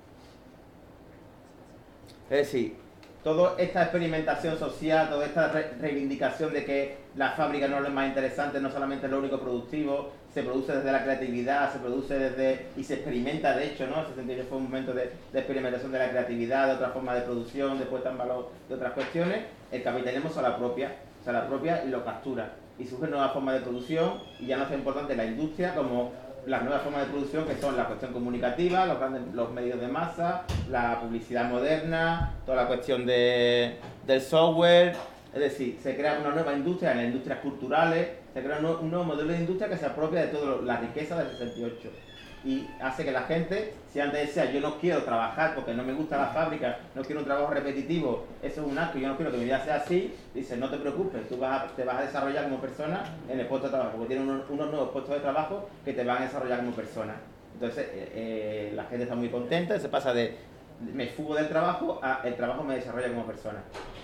Es decir, toda esta experimentación social, toda esta re reivindicación de que la fábrica no es lo más interesante, no solamente es lo único productivo, se produce desde la creatividad, se produce desde, y se experimenta de hecho, ¿no? Ese sentido fue un momento de, de experimentación de la creatividad, de otra forma de producción, de puesta en valor de otras cuestiones. El capitalismo se la propia, se la propia y lo captura. Y surgen nuevas formas de producción, y ya no es tan importante la industria como las nuevas formas de producción, que son la cuestión comunicativa, los grandes, los medios de masa, la publicidad moderna, toda la cuestión de, del software. Es decir, se crea una nueva industria, en las industrias culturales, se crea un nuevo, un nuevo modelo de industria que se apropia de toda la riqueza del sesenta y ocho. Y hace que la gente, si antes decía yo no quiero trabajar porque no me gusta la fábrica, no quiero un trabajo repetitivo, eso es un asco, yo no quiero que mi vida sea así, dice no te preocupes, tú vas a, te vas a desarrollar como persona en el puesto de trabajo, porque tienes unos, unos nuevos puestos de trabajo que te van a desarrollar como persona. Entonces eh, eh, la gente está muy contenta, se pasa de me fugo del trabajo a el trabajo me desarrolla como persona.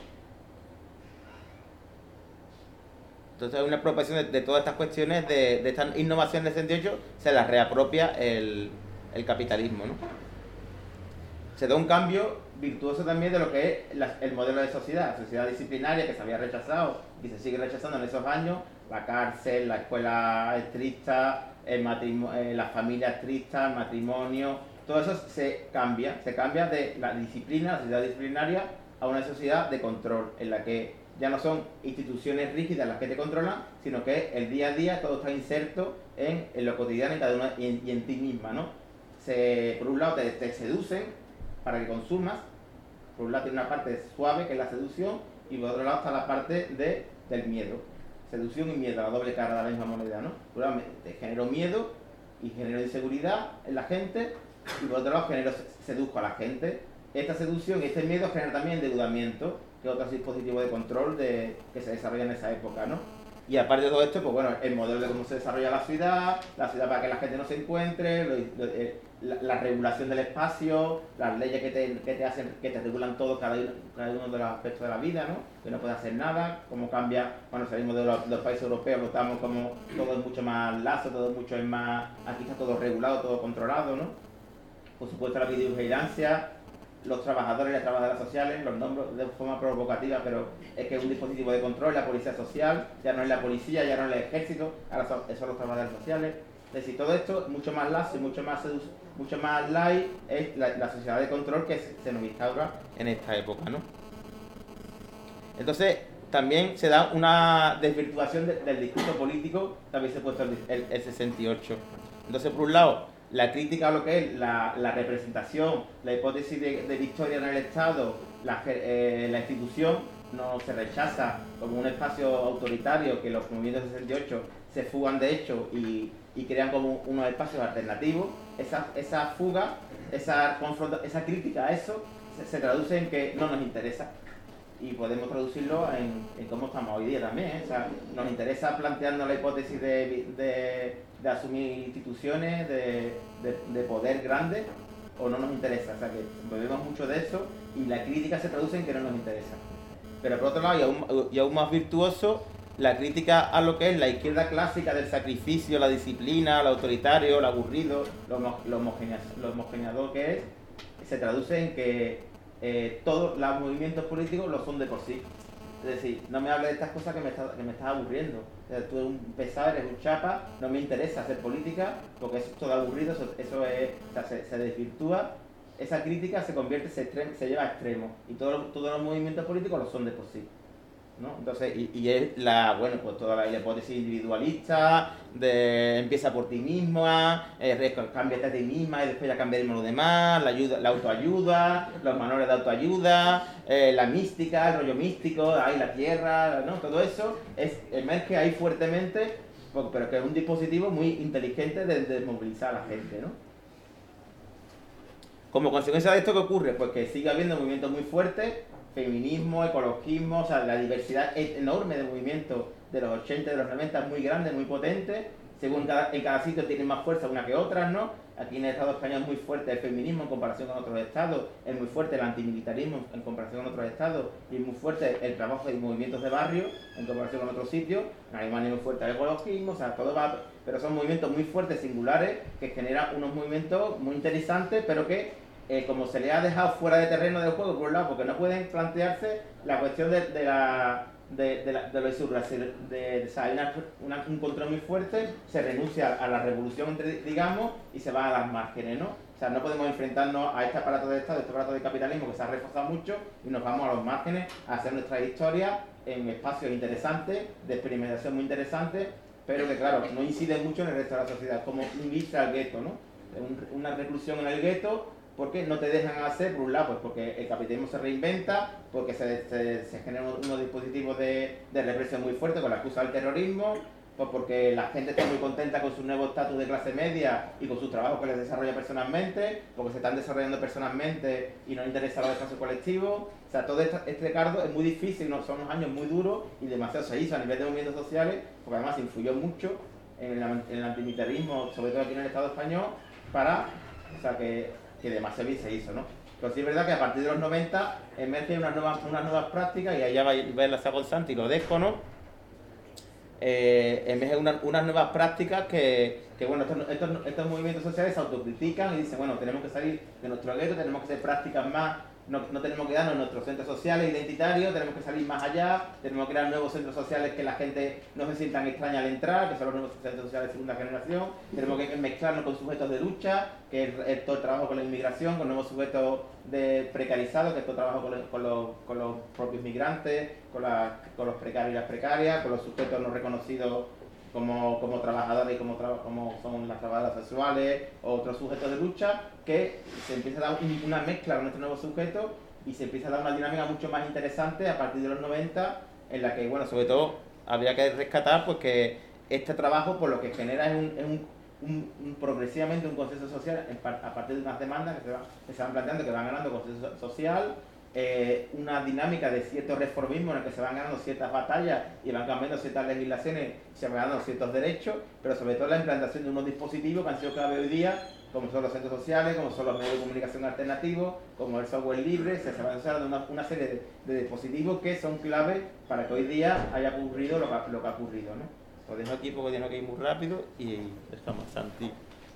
Entonces, una apropiación de, de todas estas cuestiones, de, de esta innovación del sesenta y ocho, se las reapropia el, el capitalismo, ¿no? Se da un cambio virtuoso también de lo que es la, el modelo de sociedad, sociedad disciplinaria que se había rechazado y se sigue rechazando en esos años, la cárcel, la escuela estricta, el matrimonio, eh, las familias estrictas, el matrimonio, todo eso se cambia, se cambia de la disciplina, la sociedad disciplinaria, a una sociedad de control, en la que ya no son instituciones rígidas las que te controlan, sino que el día a día todo está inserto en, en lo cotidiano y, cada una, y, en, y en ti misma, ¿no? Se, por un lado te, te seducen para que consumas, por un lado tiene una parte suave que es la seducción, y por otro lado está la parte de, del miedo. Seducción y miedo, la doble cara de la misma moneda, ¿no? Por un lado te genero miedo y genero inseguridad en la gente, y por otro lado genero, seduzco a la gente esta seducción y este miedo genera también endeudamiento, que es otro dispositivo de control de, que se desarrolla en esa época, ¿no? Y aparte de todo esto, pues bueno, el modelo de cómo se desarrolla la ciudad, la ciudad para que la gente no se encuentre, lo, lo, eh, la, la regulación del espacio, las leyes que te, que te hacen, que te regulan todo, cada uno, cada uno de los aspectos de la vida, ¿no? Que no puedes hacer nada, cómo cambia, bueno, salimos de los, de los países europeos, notamos como todo es mucho más lazo, todo es mucho más, aquí está todo regulado, todo controlado, ¿no? Por supuesto la videovigilancia, los trabajadores y las trabajadoras sociales, los nombro de forma provocativa, pero es que es un dispositivo de control, la policía social, ya no es la policía, ya no es el ejército, ahora son, son los trabajadores sociales. Es decir, todo esto mucho más lazo y mucho más, mucho más light es la, la sociedad de control que se, se nos instaura en esta época, ¿no? Entonces, también se da una desvirtuación de, del discurso político, también se ha puesto el, el, el sesenta y ocho. Entonces, por un lado, la crítica a lo que es la, la representación, la hipótesis de, de victoria en el Estado, la, eh, la institución no se rechaza como un espacio autoritario que los movimientos del sesenta y ocho se fugan de hecho y, y crean como unos espacios alternativos. Esa, esa fuga, esa, esa crítica a eso se, se traduce en que no nos interesa. Y podemos traducirlo en, en cómo estamos hoy día también, ¿eh? O sea, nos interesa planteando la hipótesis de, de, de asumir instituciones de, de, de poder grande, o no nos interesa. O sea, que bebemos mucho de eso y la crítica se traduce en que no nos interesa. Pero por otro lado, y aún, y aún más virtuoso, la crítica a lo que es la izquierda clásica del sacrificio, la disciplina, lo autoritario, lo aburrido, lo, lo, homogénea, lo homogeneador que es, se traduce en que Eh, todos los movimientos políticos lo son de por sí. Es decir, no me hables de estas cosas que me estás que me está aburriendo. O sea, tú eres un pesado, eres un chapa, no me interesa hacer política porque eso es todo aburrido, eso, eso es, o sea, se, se desvirtúa. Esa crítica se convierte, se, extremo, se lleva a extremos y todos, todos los movimientos políticos lo son de por sí, ¿no? Entonces, y, y es la, bueno, pues toda la, la hipótesis individualista, de empieza por ti misma, eh, cámbiate a ti misma y después ya cambiaremos lo demás, la, ayuda, la autoayuda, los manuales de autoayuda, eh, la mística, el rollo místico, ahí la tierra, ¿no? Todo eso es, emerge ahí fuertemente, pero que es un dispositivo muy inteligente de, de movilizar a la gente, ¿no? Como consecuencia de esto, ¿qué ocurre? Pues que sigue habiendo movimientos muy fuertes, feminismo, ecologismo, o sea, la diversidad enorme de movimientos de los ochenta y de los noventa es muy grande, muy potente, según cada, en cada sitio tienen más fuerza una que otras, ¿no? Aquí en el Estado español es muy fuerte el feminismo en comparación con otros estados, es muy fuerte el antimilitarismo en comparación con otros estados, y es muy fuerte el trabajo de movimientos de barrio en comparación con otros sitios. En Alemania es muy fuerte el ecologismo, o sea, todo va, pero son movimientos muy fuertes, singulares, que generan unos movimientos muy interesantes, pero que Eh, como se les ha dejado fuera de terreno del juego, por un lado, porque no pueden plantearse la cuestión de, de la de, de, la, de lo de, de, de o sea, hay una, una, un control muy fuerte, se renuncia a la revolución, digamos, y se va a las márgenes, ¿no? O sea, no podemos enfrentarnos a este aparato de Estado, a este aparato de capitalismo que se ha reforzado mucho y nos vamos a los márgenes a hacer nuestra historia en espacios interesantes, de experimentación muy interesantes, pero que, claro, no incide mucho en el resto de la sociedad, como un irse al gueto, ¿no? Un, una reclusión en el gueto. ¿Por qué no te dejan hacer? Por un lado, pues porque el capitalismo se reinventa, porque se, se, se generan unos dispositivos de, de represión muy fuertes con la excusa del terrorismo, pues porque la gente está muy contenta con su nuevo estatus de clase media y con su trabajo que les desarrolla personalmente, porque se están desarrollando personalmente y no interesa los espacios colectivos. O sea, todo este, este cardo es muy difícil, ¿no? Son unos años muy duros y demasiado se hizo a nivel de movimientos sociales, porque además influyó mucho en el, en el antimilitarismo, sobre todo aquí en el Estado español, para, o sea, que... que demasiado bien se hizo, ¿no? Pero sí es verdad que a partir de los noventa emergen unas nuevas, unas nuevas prácticas, y ahí ya va a ver la Sagon Santi y lo dejo, ¿no? Eh, emergen una, unas nuevas prácticas que, que bueno, estos, estos, estos movimientos sociales se autocritican y dicen, bueno, tenemos que salir de nuestro gueto, tenemos que hacer prácticas más, no, no tenemos que darnos nuestros centros sociales identitarios, tenemos que salir más allá, tenemos que crear nuevos centros sociales que la gente no se sientan extraña al entrar, que son los nuevos centros sociales de segunda generación, tenemos que mezclarnos con sujetos de lucha, que es, es todo el trabajo con la inmigración, con nuevos sujetos de precarizados, que es todo el trabajo con, con, los, con los propios migrantes, con, la, con los precarios y las precarias, con los sujetos no reconocidos como, como trabajadores y como, tra como son las trabajadoras sexuales o otros sujetos de lucha, que se empieza a dar una mezcla con estos nuevos sujetos y se empieza a dar una dinámica mucho más interesante a partir de los noventa, en la que, bueno, sobre todo habría que rescatar pues que este trabajo por lo que genera es un, es un, un, un, progresivamente un consenso social en, a partir de unas demandas que se, va, que se van planteando, que van ganando consenso social, eh, una dinámica de cierto reformismo en el que se van ganando ciertas batallas y van cambiando ciertas legislaciones, se van ganando ciertos derechos, pero sobre todo la implantación de unos dispositivos que han sido clave hoy día, como son los centros sociales, como son los medios de comunicación alternativos, como el software libre. Se, se van usando una, una serie de, de dispositivos que son clave para que hoy día haya ocurrido lo que, lo que ha ocurrido, ¿no? Os dejo aquí porque tengo que ir muy rápido y dejamos a Santi.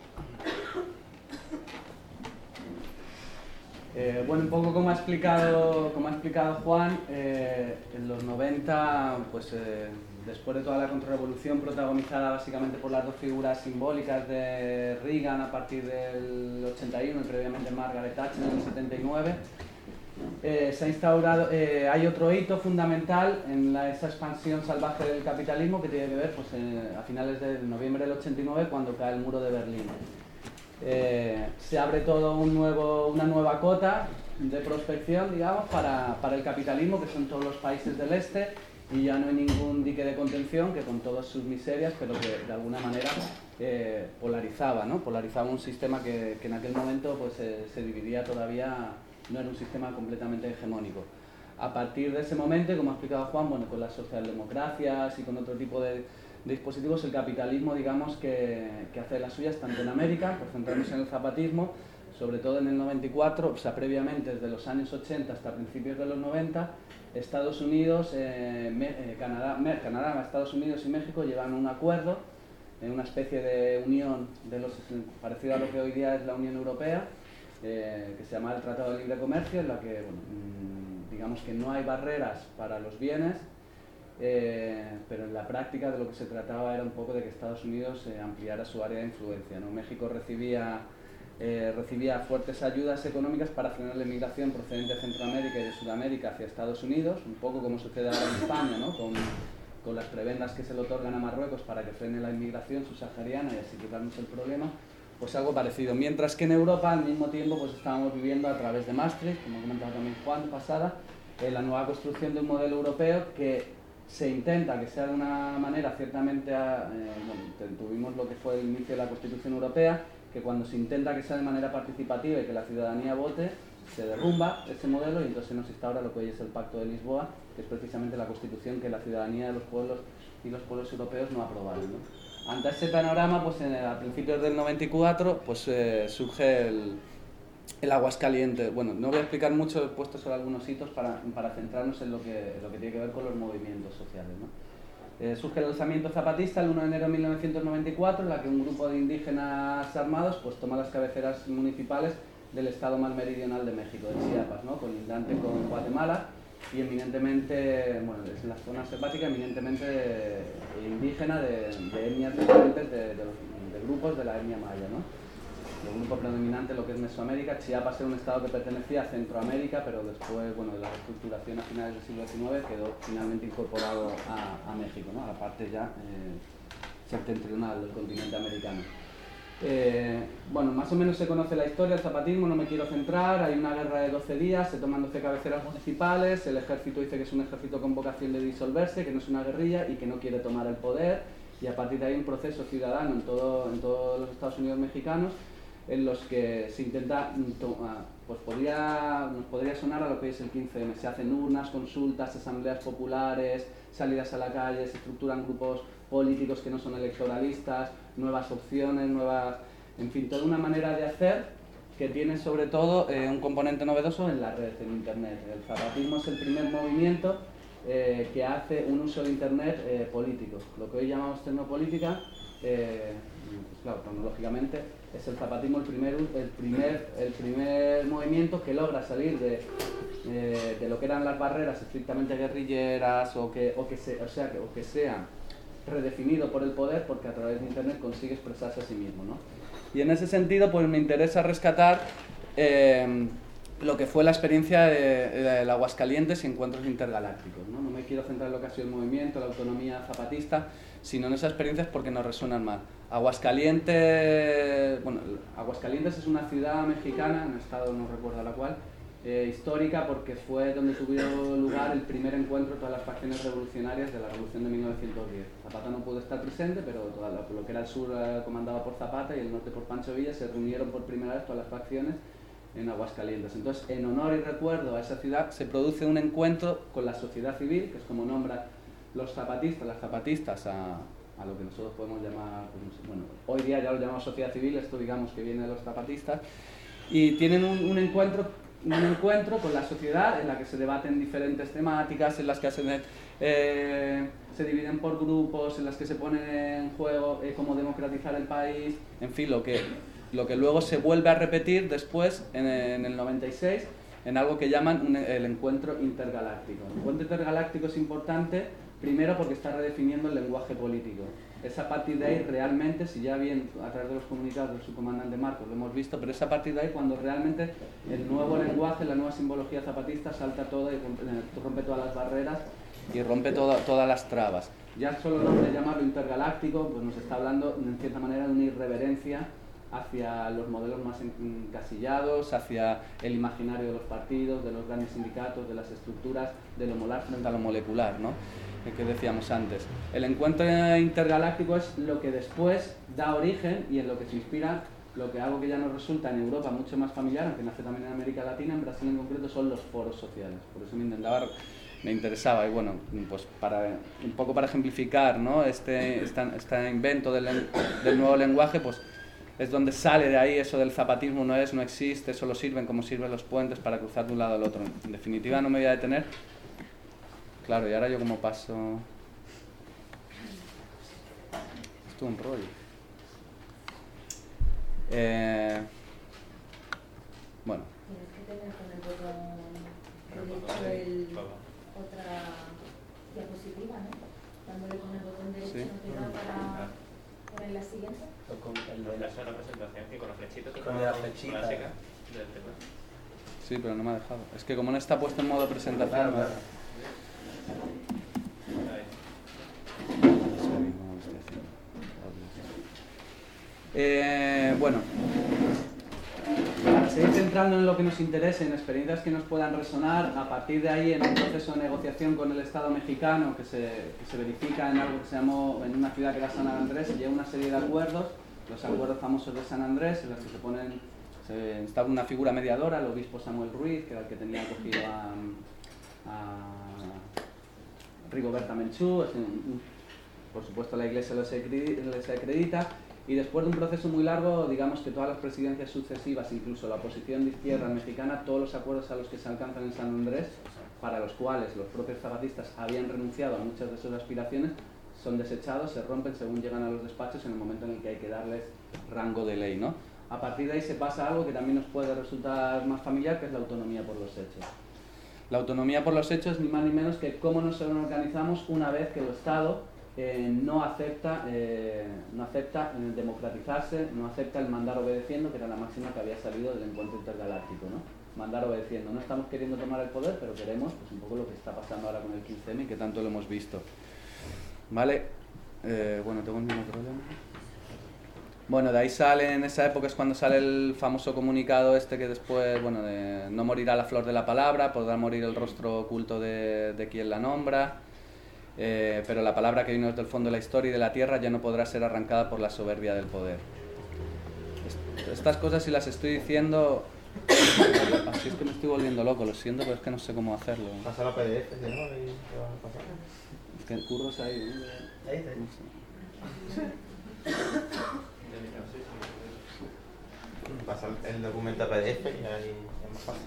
Eh, bueno, un poco como ha explicado, como ha explicado Juan, eh, en los noventa, pues eh, después de toda la contrarrevolución protagonizada básicamente por las dos figuras simbólicas de Reagan a partir del ochenta y uno y previamente Margaret Thatcher en el setenta y nueve, eh, se ha instaurado, eh, hay otro hito fundamental en la, esa expansión salvaje del capitalismo que tiene que ver pues, eh, a finales de noviembre del ochenta y nueve, cuando cae el muro de Berlín. Eh, se abre todo un nuevo, una nueva cota de prospección, digamos, para, para el capitalismo, que son todos los países del este, y ya no hay ningún dique de contención que con todas sus miserias, pero que de alguna manera eh, polarizaba, ¿no? Polarizaba un sistema que, que en aquel momento pues, eh, se dividía todavía, no era un sistema completamente hegemónico. A partir de ese momento, como ha explicado Juan, bueno, con las socialdemocracias y con otro tipo de dispositivos, el capitalismo, digamos, que, que hace las suyas tanto en América, por centrarnos en el zapatismo, sobre todo en el noventa y cuatro, o sea, previamente desde los años ochenta hasta principios de los noventa, Estados Unidos, eh, me, eh, Canadá, me, Canadá, Estados Unidos y México llevan un acuerdo, eh, una especie de unión de los, parecido a lo que hoy día es la Unión Europea, eh, que se llama el Tratado de Libre Comercio, en la que, bueno, mmm, digamos que no hay barreras para los bienes. Eh, pero en la práctica de lo que se trataba era un poco de que Estados Unidos eh, ampliara su área de influencia, ¿no? México recibía, eh, recibía fuertes ayudas económicas para frenar la inmigración procedente de Centroamérica y de Sudamérica hacia Estados Unidos, un poco como sucede ahora en España, ¿no? con, con las prebendas que se le otorgan a Marruecos para que frene la inmigración subsahariana y así quitarnos el problema, pues algo parecido. Mientras que en Europa al mismo tiempo pues estábamos viviendo a través de Maastricht, como ha comentado también Juan pasada, eh, la nueva construcción de un modelo europeo que se intenta que sea de una manera ciertamente, eh, bueno, tuvimos lo que fue el inicio de la Constitución Europea, que cuando se intenta que sea de manera participativa y que la ciudadanía vote, se derrumba ese modelo y entonces nos instaura lo que hoy es el Pacto de Lisboa, que es precisamente la Constitución que la ciudadanía de los pueblos y los pueblos europeos no aprobaron, ¿no? Ante ese panorama, pues en, a principios del noventa y cuatro, pues eh, surge el, el Aguascalientes. Bueno, no voy a explicar mucho, he puesto solo algunos hitos para, para centrarnos en lo, que, lo que tiene que ver con los movimientos sociales, ¿no? Eh, surge el alzamiento zapatista el uno de enero de mil novecientos noventa y cuatro, en la que un grupo de indígenas armados pues, toma las cabeceras municipales del estado más meridional de México, de Chiapas, ¿no? Colindante con Guatemala, y eminentemente, bueno, es la zona selvática eminentemente indígena de, de etnias diferentes, de, de, los, de grupos de la etnia maya, ¿no? El grupo predominante, lo que es Mesoamérica. Chiapas era un estado que pertenecía a Centroamérica, pero después, bueno, de la reestructuración a finales del siglo diecinueve quedó finalmente incorporado a, a México, ¿no? A la parte ya eh, septentrional del continente americano. Eh, bueno, más o menos se conoce la historia del zapatismo, no me quiero centrar. Hay una guerra de doce días, se toman doce cabeceras municipales, el ejército dice que es un ejército con vocación de disolverse, que no es una guerrilla y que no quiere tomar el poder, y a partir de ahí un proceso ciudadano en, todo, en todos los Estados Unidos mexicanos, en los que se intenta, pues podría, nos podría sonar a lo que es el quince eme, se hacen urnas, consultas, asambleas populares, salidas a la calle, se estructuran grupos políticos que no son electoralistas, nuevas opciones, nuevas, en fin, toda una manera de hacer que tiene sobre todo eh, un componente novedoso en la red, en Internet. El zapatismo es el primer movimiento eh, que hace un uso de Internet eh, político, lo que hoy llamamos tecnopolítica. Eh, pues claro, cronológicamente es el zapatismo el primer, el primer, el primer movimiento que logra salir de, eh, de lo que eran las barreras estrictamente guerrilleras o que, o que, se, o sea, que, o que sea redefinido por el poder, porque a través de Internet consigue expresarse a sí mismo, ¿no? Y en ese sentido pues me interesa rescatar eh, lo que fue la experiencia de, de Aguascalientes y encuentros intergalácticos, ¿no? No me quiero centrar en lo que ha sido el movimiento, la autonomía zapatista, sino en esas experiencias porque nos resuenan más. Aguascalientes, bueno, Aguascalientes es una ciudad mexicana, en estado no recuerdo la cual, eh, histórica porque fue donde tuvieron lugar el primer encuentro de todas las facciones revolucionarias de la Revolución de mil novecientos diez. Zapata no pudo estar presente, pero toda la, lo que era el sur eh, comandado por Zapata y el norte por Pancho Villa se reunieron por primera vez todas las facciones en Aguascalientes. Entonces, en honor y recuerdo a esa ciudad, se produce un encuentro con la sociedad civil, que es como nombra los zapatistas, las zapatistas, a, a lo que nosotros podemos llamar, pues, bueno, hoy día ya lo llamamos sociedad civil, esto digamos que viene de los zapatistas, y tienen un, un encuentro un encuentro con la sociedad en la que se debaten diferentes temáticas, en las que se, eh, se dividen por grupos, en las que se ponen en juego eh, cómo democratizar el país, en fin, lo que, lo que luego se vuelve a repetir después, en, en el noventa y seis, en algo que llaman un, el encuentro intergaláctico. El encuentro intergaláctico es importante, primero porque está redefiniendo el lenguaje político. Es a partir de ahí realmente, si ya bien a través de los comunicados del subcomandante Marcos lo hemos visto, pero es a partir de ahí cuando realmente el nuevo lenguaje, la nueva simbología zapatista salta todo y rompe, rompe todas las barreras y rompe toda, todas las trabas. Ya solo el nombre de llamarlo intergaláctico pues nos está hablando en cierta manera de una irreverencia hacia los modelos más encasillados, hacia el imaginario de los partidos, de los grandes sindicatos, de las estructuras, de lo molar frente a lo molecular, ¿no? Que decíamos antes. El encuentro intergaláctico es lo que después da origen y en lo que se inspira lo que algo que ya nos resulta en Europa mucho más familiar, aunque nace también en América Latina, en Brasil en concreto, son los foros sociales. Por eso me intentaba, me interesaba, y bueno, pues para un poco para ejemplificar, ¿no? este, este, este invento del, del nuevo lenguaje, pues es donde sale de ahí eso del zapatismo no es, no existe, solo sirven como sirven los puentes para cruzar de un lado al otro. En definitiva no me voy a detener. Claro, y ahora yo como paso... Esto es un rollo. Eh... Bueno. Tienes que tener con el botón derecho el... otra diapositiva, ¿no? Dándole con el botón derecho Sí. no te da para poner la siguiente. O con el de la sola presentación y con la flechita. Con la flechita. Clásica del tema. Sí, pero no me ha dejado. Es que como no está puesto en modo presentación... Claro, ¿no? claro. Eh, bueno, para seguir centrando en lo que nos interese, en experiencias que nos puedan resonar, a partir de ahí en un proceso de negociación con el Estado mexicano que se, que se verifica en algo que se llamó, en una ciudad que era San Andrés, se llega una serie de acuerdos, los acuerdos famosos de San Andrés, en los que se ponen, se instala una figura mediadora, el obispo Samuel Ruiz, que era el que tenía acogido a, a Rigoberta Menchú, es un, por supuesto la Iglesia les acredita, y después de un proceso muy largo, digamos que todas las presidencias sucesivas, incluso la oposición de izquierda mexicana, todos los acuerdos a los que se alcanzan en San Andrés, para los cuales los propios zapatistas habían renunciado a muchas de sus aspiraciones, son desechados, se rompen según llegan a los despachos en el momento en el que hay que darles rango de ley, ¿no? A partir de ahí se pasa a algo que también nos puede resultar más familiar, que es la autonomía por los hechos. La autonomía por los hechos ni más ni menos que cómo nos organizamos una vez que el Estado eh, no acepta, eh, no acepta eh, democratizarse, no acepta el mandar obedeciendo, que era la máxima que había salido del encuentro intergaláctico, ¿no? Mandar obedeciendo. No estamos queriendo tomar el poder, pero queremos pues, un poco lo que está pasando ahora con el quince eme y que tanto lo hemos visto. ¿Vale? Eh, bueno, tengo el mismo problema. Bueno, de ahí sale, en esa época es cuando sale el famoso comunicado este que después, bueno, de no morirá la flor de la palabra, podrá morir el rostro oculto de, de quien la nombra, eh, pero la palabra que vino desde el fondo de la historia y de la tierra ya no podrá ser arrancada por la soberbia del poder. Est- estas cosas si las estoy diciendo, así es que me estoy volviendo loco, lo siento, pero es que no sé cómo hacerlo. Pasa la P D F, ¿no? ¿Y qué va a pasar? Es que el curro se ha ido, ¿no? Ahí está. No sé. Pasa el documento a P D F y ahí es más fácil.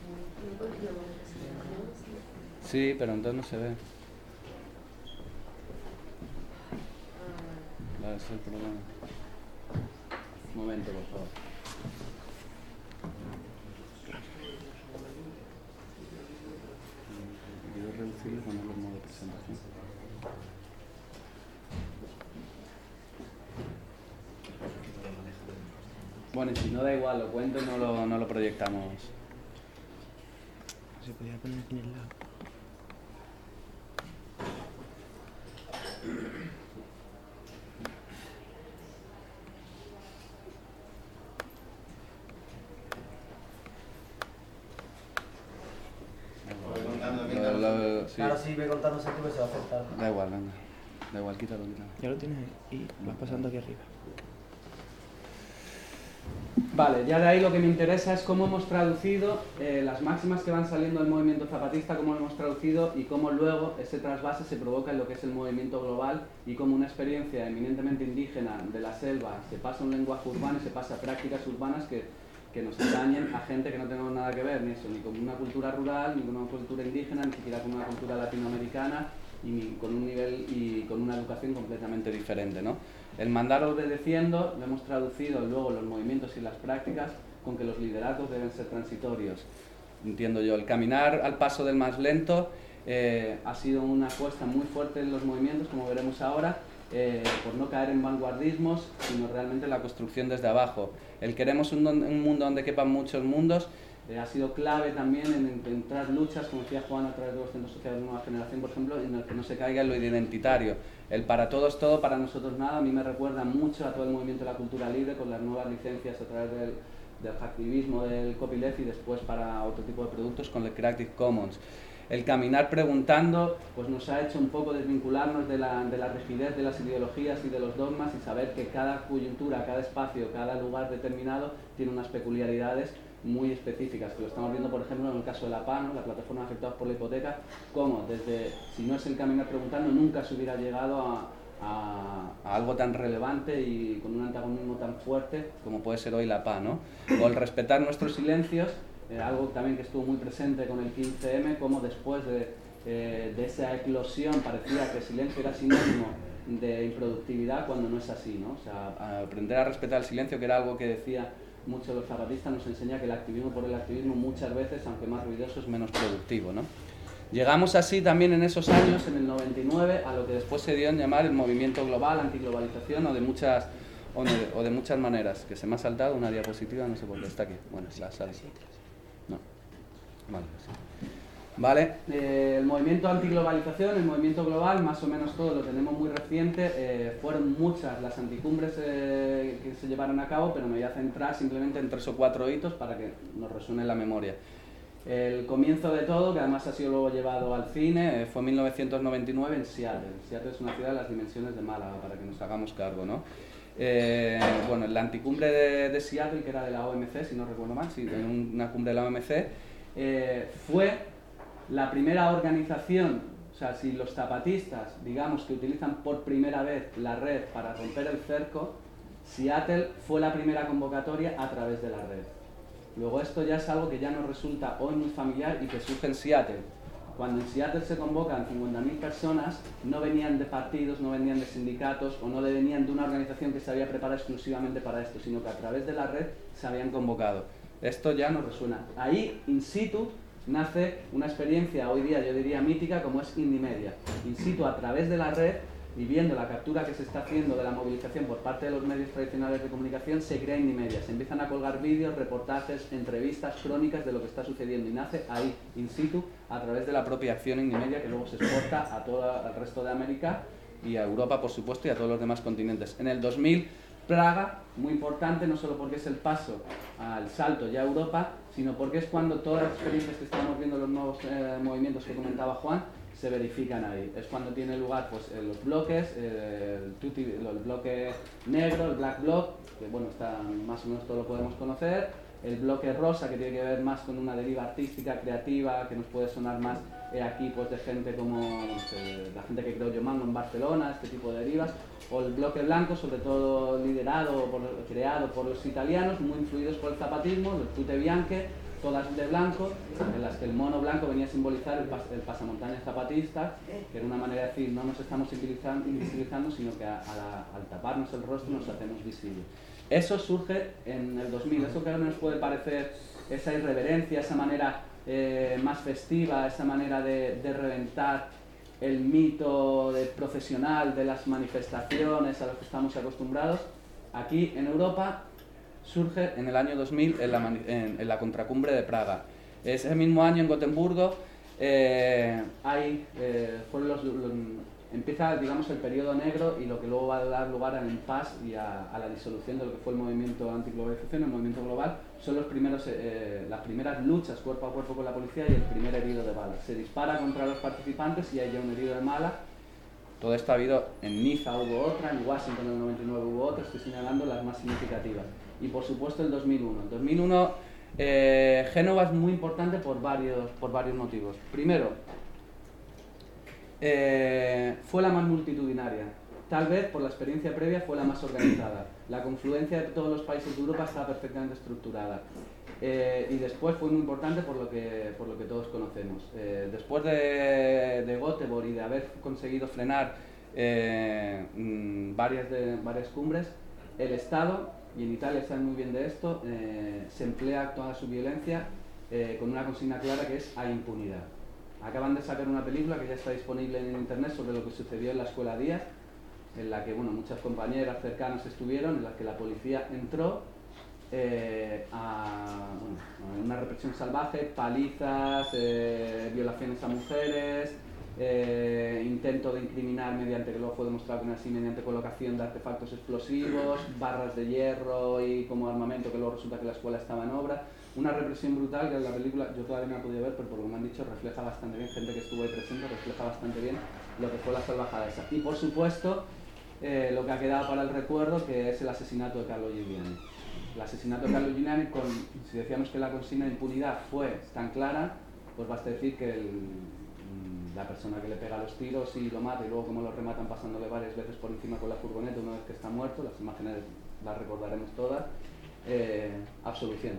Sí, pero entonces no se ve. Vale, ese es el problema. Un momento, por favor. Quiero reducirlo y ponerlo en modo presentación. Bueno, y si no da igual, lo cuento y no lo, no lo proyectamos. Se podía poner aquí en el lado. sí. Ahora sí ve contando céntimos se va a aceptar. Da igual, venga. Da igual, quítalo, quítalo. Ya lo tienes ahí y vas pasando aquí arriba. Vale, ya de ahí lo que me interesa es cómo hemos traducido eh, las máximas que van saliendo del movimiento zapatista, cómo lo hemos traducido y cómo luego ese trasvase se provoca en lo que es el movimiento global y cómo una experiencia eminentemente indígena de la selva se pasa a un lenguaje urbano y se pasa a prácticas urbanas que, que nos atañen a gente que no tenemos nada que ver ni eso, ni con una cultura rural, ni con una cultura indígena, ni siquiera con una cultura latinoamericana y ni con un nivel y con una educación completamente diferente, ¿no? El mandar obedeciendo lo hemos traducido luego los movimientos y las prácticas con que los liderazgos deben ser transitorios. Entiendo yo, el caminar al paso del más lento eh, ha sido una apuesta muy fuerte en los movimientos, como veremos ahora, eh, por no caer en vanguardismos, sino realmente en la construcción desde abajo. El queremos un, un mundo donde quepan muchos mundos eh, ha sido clave también en encontrar luchas, como decía Juan, a través de los centros sociales de nueva generación, por ejemplo, en el que no se caiga en lo identitario. El para todos todo, para nosotros nada, a mí me recuerda mucho a todo el movimiento de la cultura libre, con las nuevas licencias a través del, del hacktivismo, del copyleft y después para otro tipo de productos con el Creative Commons. El caminar preguntando pues nos ha hecho un poco desvincularnos de la, de la rigidez de las ideologías y de los dogmas y saber que cada coyuntura, cada espacio, cada lugar determinado tiene unas peculiaridades muy específicas, que lo estamos viendo por ejemplo en el caso de la P A, ¿no? La plataforma afectados por la hipoteca, como desde, si no es el caminar preguntando, nunca se hubiera llegado a, a, a algo tan relevante y con un antagonismo tan fuerte como puede ser hoy la P A, ¿no? O el respetar nuestros silencios, eh, algo también que estuvo muy presente con el quince eme, como después de, eh, de esa eclosión parecía que el silencio era sinónimo de improductividad cuando no es así, ¿no? O sea, aprender a respetar el silencio, que era algo que decía muchos los zapatistas, nos enseña que el activismo por el activismo muchas veces, aunque más ruidoso, es menos productivo, ¿no? Llegamos así también en esos años, en el noventa y nueve, a lo que después se dio en llamar el movimiento global, antiglobalización, o de muchas, o de, o de muchas maneras, que se me ha saltado una diapositiva, no sé por qué está aquí. Bueno, la sale. No. Vale, sí. Vale, eh, el movimiento antiglobalización, el movimiento global, más o menos todo lo tenemos muy reciente, eh, fueron muchas las anticumbres eh, que se llevaron a cabo, pero me voy a centrar simplemente en tres o cuatro hitos para que nos resuene la memoria. El comienzo de todo, que además ha sido luego llevado al cine, eh, fue en mil novecientos noventa y nueve en Seattle. Seattle es una ciudad de las dimensiones de Málaga, para que nos hagamos cargo, ¿no? Eh, bueno, la anticumbre de, de Seattle, que era de la O M C, si no recuerdo mal, sí, en una cumbre de la O M C, eh, fue la primera organización, o sea, si los zapatistas, digamos, que utilizan por primera vez la red para romper el cerco, Seattle fue la primera convocatoria a través de la red. Luego esto ya es algo que ya nos resulta hoy muy familiar y que surge en Seattle. Cuando en Seattle se convocan cincuenta mil personas, no venían de partidos, no venían de sindicatos o no venían de una organización que se había preparado exclusivamente para esto, sino que a través de la red se habían convocado. Esto ya nos resuena. Ahí, in situ, nace una experiencia hoy día, yo diría, mítica, como es Indimedia. In situ, a través de la red, y viendo la captura que se está haciendo de la movilización por parte de los medios tradicionales de comunicación, se crea Indimedia. Se empiezan a colgar vídeos, reportajes, entrevistas, crónicas de lo que está sucediendo y nace ahí, in situ, a través de la propia acción Indimedia, que luego se exporta a todo el resto de América y a Europa, por supuesto, y a todos los demás continentes. En el dos mil, Praga, muy importante, no solo porque es el paso al salto ya a Europa, sino porque es cuando todas las experiencias que estamos viendo, los nuevos eh, movimientos que comentaba Juan, se verifican ahí. Es cuando tiene lugar pues, eh, los bloques, eh, el, tutti, el bloque negro, el black bloc, que bueno, está, más o menos todo lo podemos conocer, el bloque rosa, que tiene que ver más con una deriva artística, creativa, que nos puede sonar más eh, aquí pues, de gente como no sé, la gente que creó Yomango en Barcelona, este tipo de derivas, o el bloque blanco, sobre todo liderado, por, creado por los italianos, muy influidos por el zapatismo, los tute bianche, todas de blanco, en las que el mono blanco venía a simbolizar el, pas, el pasamontañas zapatista, que era una manera de decir, no nos estamos invisibilizando, sino que a, a la, al taparnos el rostro nos hacemos visibles. Eso surge en el dos mil, eso que ahora nos puede parecer esa irreverencia, esa manera eh, más festiva, esa manera de, de reventar el mito de profesional de las manifestaciones a los que estamos acostumbrados. Aquí en Europa surge en el año dos mil en la, en, en la contracumbre de Praga. Ese mismo año en Gotemburgo eh, hay, eh, fueron los, los, empieza, digamos, el periodo negro y lo que luego va a dar lugar al impasse y a, a la disolución de lo que fue el movimiento antiglobalización, el movimiento global. Son los primeros, eh, las primeras luchas cuerpo a cuerpo con la policía y el primer herido de bala. Se dispara contra los participantes y hay ya un herido de bala. Todo esto ha habido, en Niza hubo otra, en Washington en el noventa y nueve hubo otra, estoy señalando las más significativas. Y por supuesto el dos mil uno. En dos mil uno eh, Génova es muy importante por varios, por varios motivos. Primero, eh, fue la más multitudinaria. Tal vez por la experiencia previa fue la más organizada. La confluencia de todos los países de Europa estaba perfectamente estructurada. Eh, y después fue muy importante por lo que, por lo que todos conocemos. Eh, después de, de Göteborg y de haber conseguido frenar eh, mmm, varias, de, varias cumbres, el Estado, y en Italia saben muy bien de esto, eh, se emplea toda su violencia eh, con una consigna clara que es a impunidad. Acaban de sacar una película que ya está disponible en internet sobre lo que sucedió en la Escuela Díaz, en la que bueno, muchas compañeras cercanas estuvieron, en la que la policía entró Eh, a bueno, una represión salvaje, palizas, eh, violaciones a mujeres, eh, intento de incriminar mediante, que luego fue demostrado que no es así, mediante colocación de artefactos explosivos, barras de hierro y como armamento, que luego resulta que la escuela estaba en obra. Una represión brutal que en la película yo todavía no he podido ver, pero por lo que me han dicho refleja bastante bien, gente que estuvo ahí presente refleja bastante bien lo que fue la salvajada esa. Y por supuesto eh, lo que ha quedado para el recuerdo, que es el asesinato de Carlo Giuliani. El asesinato de Carlo Giuliani, con, si decíamos que la consigna de impunidad fue tan clara, pues basta decir que el, la persona que le pega los tiros y lo mata y luego como lo rematan pasándole varias veces por encima con la furgoneta una vez que está muerto, las imágenes las recordaremos todas, eh, absolución.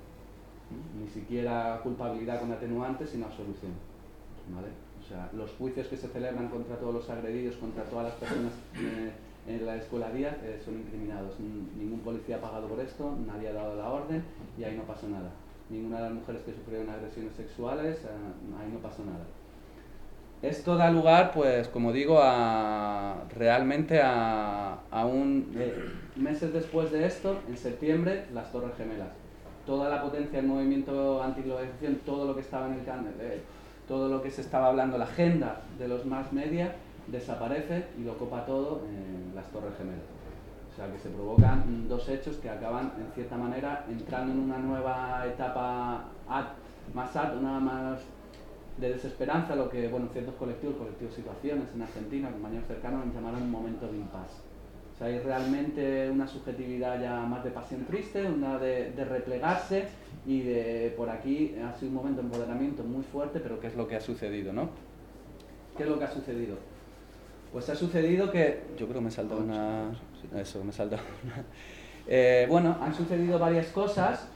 Ni siquiera culpabilidad con atenuantes, sino absolución. ¿Vale? O sea, los juicios que se celebran contra todos los agredidos, contra todas las personas eh, en la Escuela Díaz eh, son incriminados. Ningún policía ha pagado por esto, nadie ha dado la orden y ahí no pasó nada. Ninguna de las mujeres que sufrieron agresiones sexuales, eh, ahí no pasó nada. Esto da lugar, pues, como digo, a realmente a, a un... Eh, meses después de esto, en septiembre, las Torres Gemelas. Toda la potencia del movimiento antiglobalización, todo lo que estaba en el can, eh, todo lo que se estaba hablando, la agenda de los mass media, desaparece y lo copa todo en las Torres Gemelas. O sea que se provocan dos hechos que acaban en cierta manera entrando en una nueva etapa ad, más ad, una más de desesperanza, lo que bueno, ciertos colectivos, colectivos situaciones en Argentina, compañeros cercanos, llamaron un momento de impasse. O sea, hay realmente una subjetividad ya más de pasión triste, una de, de replegarse y de por aquí ha sido un momento de empoderamiento muy fuerte, pero ¿qué es lo que ha sucedido, no? ¿Qué es lo que ha sucedido? Pues ha sucedido que... Yo creo que me salta una... Eso, me salta una... Eh, bueno, han sucedido varias cosas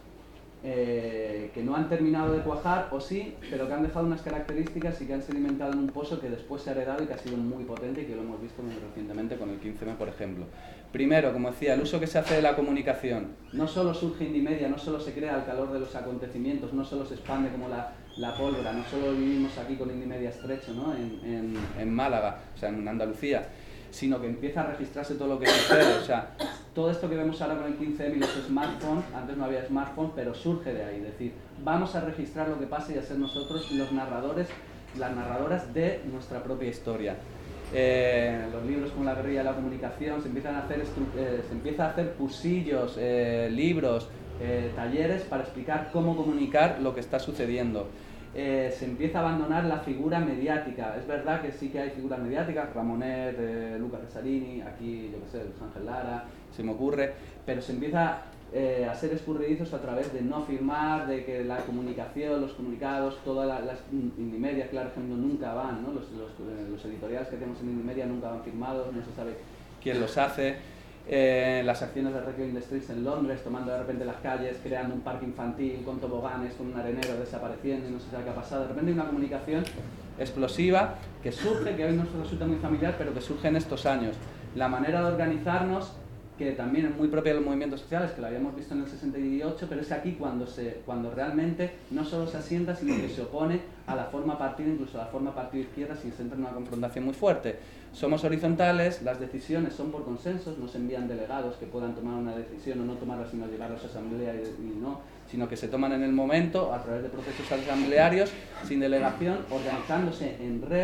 eh, que no han terminado de cuajar, o sí, pero que han dejado unas características y que han sedimentado en un pozo que después se ha heredado y que ha sido muy potente y que lo hemos visto muy recientemente con el quince eme, por ejemplo. Primero, como decía, el uso que se hace de la comunicación. No solo surge Indymedia, no solo se crea al calor de los acontecimientos, no solo se expande como la, la pólvora, no solo vivimos aquí con Indymedia estrecho, ¿no? en, en, en Málaga, o sea, en Andalucía, sino que empieza a registrarse todo lo que sucede. O sea, todo esto que vemos ahora con el quince eme y los smartphones, antes no había smartphones, pero surge de ahí. Es decir, vamos a registrar lo que pasa y a ser nosotros los narradores, las narradoras de nuestra propia historia. Eh, los libros como La guerrilla de la comunicación, se empiezan a hacer, eh, se empieza a hacer cursillos, eh, libros, eh, talleres para explicar cómo comunicar lo que está sucediendo. Eh, se empieza a abandonar la figura mediática. Es verdad que sí que hay figuras mediáticas, Ramonet, eh, Luca Cesarini, aquí, yo qué sé, Luis Ángel Lara, se me ocurre, pero se empieza eh, a ser escurridizos a través de no firmar, de que la comunicación, los comunicados, todas la, las Indymedia, claro ejemplo, nunca van, ¿no? Los, los, los editoriales que tenemos en Indymedia nunca van firmados, no se sabe quién los hace. Eh, las acciones de Reclaim the Streets en Londres, tomando de repente las calles, creando un parque infantil con toboganes, con un arenero desapareciendo y no se sabe qué ha pasado. De repente hay una comunicación explosiva que surge, que hoy nos resulta muy familiar, pero que surge en estos años. La manera de organizarnos, que también es muy propia de los movimientos sociales, que lo habíamos visto en el sesenta y ocho, pero es aquí cuando, se, cuando realmente no solo se asienta, sino que se opone a la forma partida, incluso a la forma partido izquierda, si se entra en una confrontación muy fuerte. Somos horizontales, las decisiones son por consensos, no se envían delegados que puedan tomar una decisión o no tomarla, sino llevarla a asamblea y, y no, sino que se toman en el momento a través de procesos asamblearios, sin delegación, organizándose en red,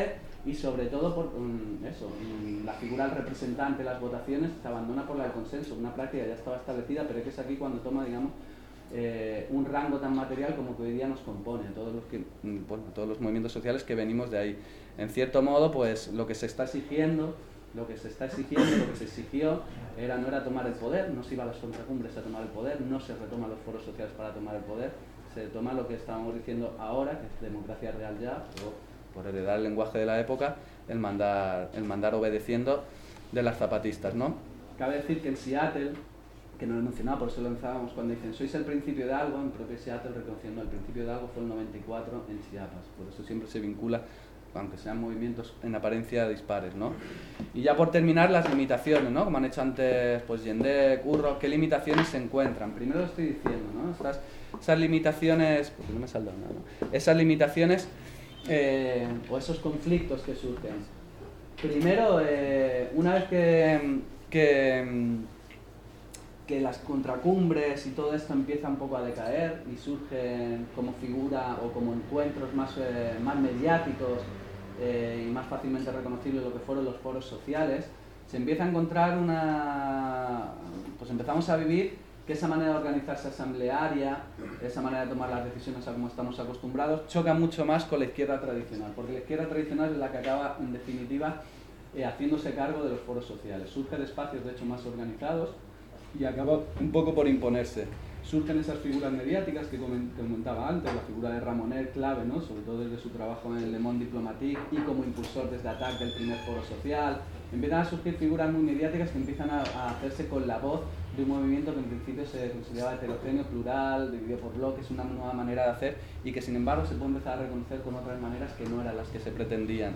y sobre todo por um, eso, um, la figura del representante, las votaciones, se abandona por la del consenso, una práctica ya estaba establecida, pero es que es aquí cuando toma, digamos, eh, un rango tan material como que hoy día nos compone, a todos los, que, bueno, todos los movimientos sociales que venimos de ahí. En cierto modo, pues lo que se está exigiendo, lo que se está exigiendo, lo que se exigió, era, no era tomar el poder, no se iba a las contracumbres a tomar el poder, no se retoma los foros sociales para tomar el poder, se toma lo que estábamos diciendo ahora, que es democracia real ya, o por heredar el lenguaje de la época, el mandar, el mandar obedeciendo de las zapatistas, ¿no? Cabe decir que en Seattle, que no lo he mencionado, por eso lo lanzábamos, cuando dicen sois el principio de algo, en propio Seattle reconociendo el principio de algo fue el noventa y cuatro en Chiapas, por eso siempre se vincula, aunque sean movimientos en apariencia dispares, ¿no? Y ya por terminar, las limitaciones, ¿no? Como han hecho antes, pues Yendé, Curro, ¿qué limitaciones se encuentran? Primero lo estoy diciendo, ¿no? Esas, esas limitaciones, porque no me salta nada, ¿no? Esas limitaciones eh, o esos conflictos que surgen. Primero, eh, una vez que, que, que las contracumbres y todo esto empieza un poco a decaer y surgen como figura o como encuentros más, eh, más mediáticos eh, y más fácilmente reconocibles lo que fueron los foros sociales, se empieza a encontrar una... pues empezamos a vivir que esa manera de organizarse asamblearia, esa manera de tomar las decisiones a como estamos acostumbrados, choca mucho más con la izquierda tradicional, porque la izquierda tradicional es la que acaba, en definitiva, eh, haciéndose cargo de los foros sociales. Surge de espacios, de hecho, más organizados y acaba un poco por imponerse. Surgen esas figuras mediáticas que comentaba antes, la figura de Ramonet, clave, ¿no? Sobre todo desde su trabajo en el Le Monde Diplomatique y como impulsor desde A T A C del primer foro social. Empiezan a surgir figuras muy mediáticas que empiezan a, a hacerse con la voz de un movimiento que en principio se consideraba heterogéneo, plural, dividido por bloques, una nueva manera de hacer y que sin embargo se puede empezar a reconocer con otras maneras que no eran las que se pretendían.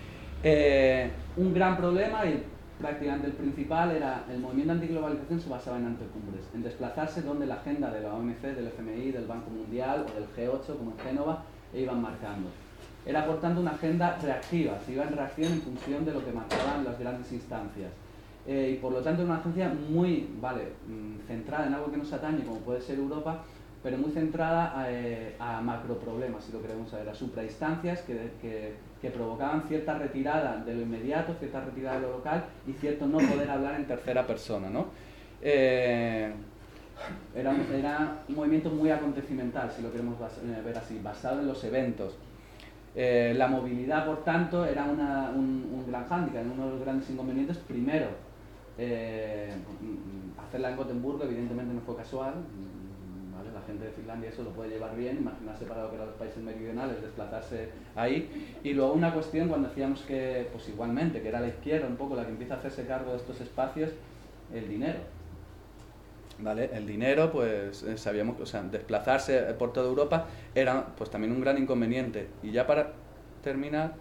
Eh, un gran problema y prácticamente el principal era el movimiento antiglobalización se basaba en antecumbres, en desplazarse donde la agenda de la O M C, del F M I, del Banco Mundial o del G ocho como en Génova e iban marcando. Era por tanto una agenda reactiva, se iba en reacción en función de lo que marcaban las grandes instancias. Eh, y por lo tanto una agencia muy, vale, centrada en algo que nos atañe como puede ser Europa, pero muy centrada a, eh, a macroproblemas, si lo queremos saber, a suprainstancias que, que, que provocaban cierta retirada de lo inmediato, cierta retirada de lo local y cierto no poder hablar en tercera persona, ¿no? Eh, era, era un movimiento muy acontecimental, si lo queremos ver así, basado en los eventos. Eh, la movilidad, por tanto, era una, un, un gran hándicap, uno de los grandes inconvenientes. Primero, eh, hacerla en Gotemburgo evidentemente no fue casual. La gente de Finlandia eso lo puede llevar bien, imaginarse para lo que eran los países meridionales, desplazarse ahí. Y luego una cuestión cuando decíamos que, pues igualmente, que era la izquierda un poco la que empieza a hacerse cargo de estos espacios, el dinero. ¿Vale? El dinero, pues sabíamos, o sea, desplazarse por toda Europa era pues también un gran inconveniente. Y ya para terminar,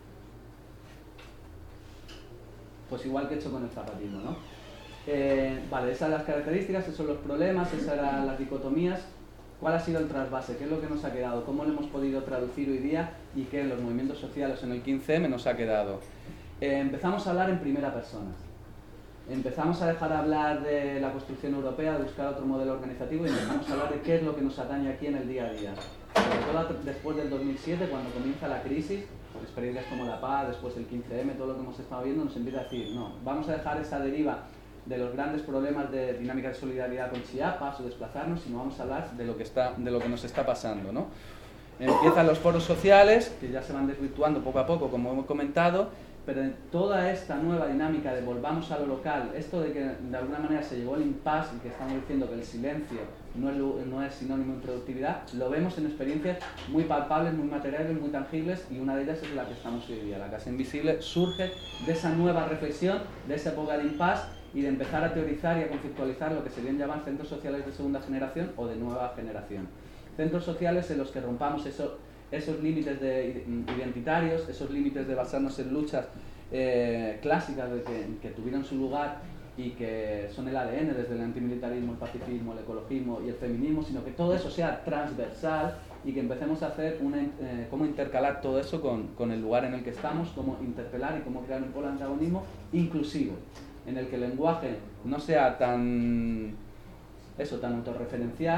pues igual que he hecho con el zapatismo, ¿no? Eh, vale, esas son las características, esos son los problemas, esas eran las dicotomías. ¿Cuál ha sido el trasvase? ¿Qué es lo que nos ha quedado? ¿Cómo lo hemos podido traducir hoy día? ¿Y qué en los movimientos sociales en el quince eme nos ha quedado? Eh, empezamos a hablar en primera persona. Empezamos a dejar de hablar de la construcción europea, de buscar otro modelo organizativo y empezamos a hablar de qué es lo que nos atañe aquí en el día a día. Sobre todo después del dos mil siete, cuando comienza la crisis, experiencias como la paz, después el quince eme, todo lo que hemos estado viendo nos empieza a decir, no, vamos a dejar esa deriva de los grandes problemas de dinámica de solidaridad con Chiapas o desplazarnos, sino vamos a hablar de lo que, está, de lo que nos está pasando, ¿no? Empiezan los foros sociales, que ya se van desvirtuando poco a poco, como hemos comentado, pero en toda esta nueva dinámica de volvamos a lo local, esto de que de alguna manera se llegó el impasse y que estamos diciendo que el silencio no es, no es sinónimo de productividad, lo vemos en experiencias muy palpables, muy materiales, muy tangibles, y una de ellas es la que estamos hoy día. La Casa Invisible surge de esa nueva reflexión, de esa época de impasse, y de empezar a teorizar y a conceptualizar lo que se vienen llamar centros sociales de segunda generación o de nueva generación. Centros sociales en los que rompamos eso, esos límites de identitarios, esos límites de basarnos en luchas eh, clásicas de que, que tuvieron su lugar y que son el A D N desde el antimilitarismo, el pacifismo, el ecologismo y el feminismo, sino que todo eso sea transversal y que empecemos a hacer una, eh, cómo intercalar todo eso con, con el lugar en el que estamos, cómo interpelar y cómo crear un polo de antagonismo inclusivo, en el que el lenguaje no sea tan, eso, tan autorreferencial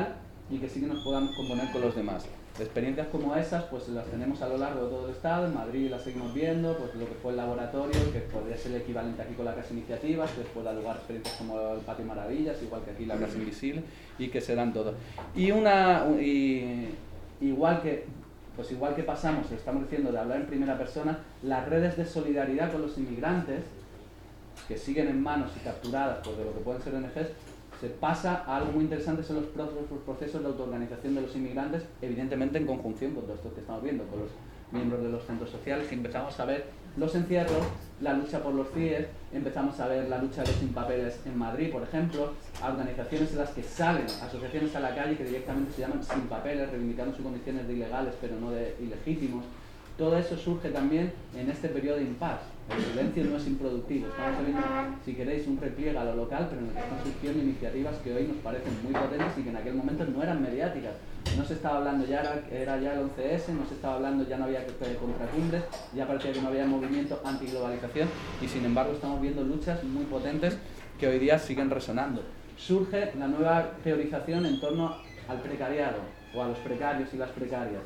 y que sí que nos podamos componer con los demás. Experiencias como esas pues las tenemos a lo largo de todo el estado, en Madrid las seguimos viendo, pues lo que fue el laboratorio, que podría ser el equivalente aquí con la Casa Iniciativas, que después da lugar a experiencias como el Patio Maravillas, igual que aquí la Casa Invisible, y que serán todo. Y una, y, igual que, pues igual que pasamos, estamos diciendo de hablar en primera persona, las redes de solidaridad con los inmigrantes, que siguen en manos y capturadas por lo que pueden ser O N Ges, se pasa a algo muy interesante, son los procesos de autoorganización de los inmigrantes, evidentemente en conjunción con todo esto que estamos viendo, con los miembros de los centros sociales, y empezamos a ver los encierros, la lucha por los C I E, empezamos a ver la lucha de los sin papeles en Madrid, por ejemplo, a organizaciones en las que salen, asociaciones a la calle que directamente se llaman sin papeles, reivindicando sus condiciones de ilegales, pero no de ilegítimos. Todo eso surge también en este periodo de impasse. El silencio no es improductivo. Estamos viendo, si queréis, un repliegue a lo local, pero en el que están surgiendo iniciativas que hoy nos parecen muy potentes y que en aquel momento no eran mediáticas. No se estaba hablando ya, era, era ya el once ese, no se estaba hablando, ya no había contracumbres, ya parecía que no había movimiento antiglobalización y sin embargo estamos viendo luchas muy potentes que hoy día siguen resonando. Surge la nueva teorización en torno al precariado o a los precarios y las precarias.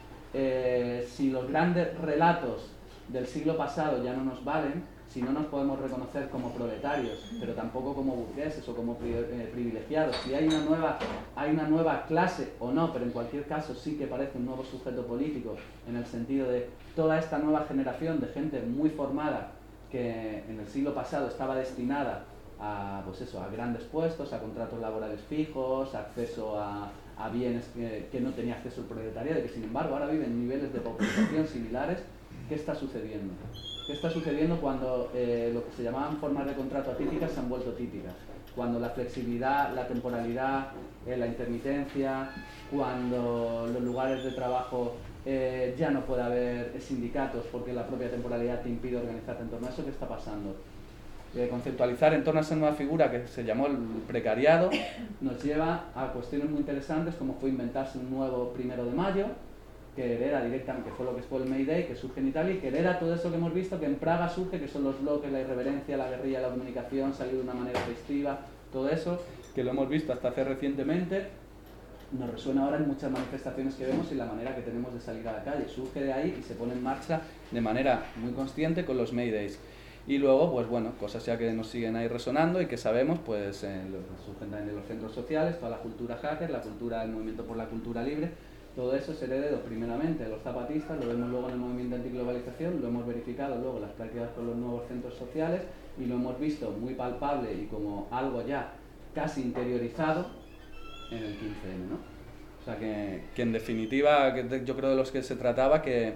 Eh, si los grandes relatos del siglo pasado ya no nos valen, si no nos podemos reconocer como proletarios, pero tampoco como burgueses o como pri eh, privilegiados, si hay una, nueva, hay una nueva clase o no, pero en cualquier caso sí que parece un nuevo sujeto político, en el sentido de toda esta nueva generación de gente muy formada que en el siglo pasado estaba destinada a, pues eso, a grandes puestos, a contratos laborales fijos, acceso a, a bienes que, que no tenía acceso el proletariado y que sin embargo ahora viven en niveles de popularización similares. ¿Qué está sucediendo? ¿Qué está sucediendo cuando eh, lo que se llamaban formas de contrato atípicas se han vuelto típicas? Cuando la flexibilidad, la temporalidad, eh, la intermitencia, cuando los lugares de trabajo eh, ya no puede haber sindicatos porque la propia temporalidad te impide organizarte en torno a eso, ¿qué está pasando? Eh, conceptualizar en torno a esa nueva figura que se llamó el precariado nos lleva a cuestiones muy interesantes como fue inventarse un nuevo primero de mayo, que hereda directamente, que fue lo que fue el May Day, que surge en Italia y que hereda todo eso que hemos visto, que en Praga surge, que son los bloques, la irreverencia, la guerrilla, la comunicación, salir de una manera festiva, todo eso, que lo hemos visto hasta hace recientemente, nos resuena ahora en muchas manifestaciones que vemos y la manera que tenemos de salir a la calle. Surge de ahí y se pone en marcha de manera muy consciente con los May Days. Y luego, pues bueno, cosas ya que nos siguen ahí resonando y que sabemos, pues eh, surgen también de los centros sociales, toda la cultura hacker, la cultura, el movimiento por la cultura libre. Todo eso es heredero primeramente de los zapatistas, lo vemos luego en el movimiento antiglobalización, lo hemos verificado luego en las prácticas con los nuevos centros sociales y lo hemos visto muy palpable y como algo ya casi interiorizado en el quince eme, ¿no? O sea que, que en definitiva que yo creo de los que se trataba que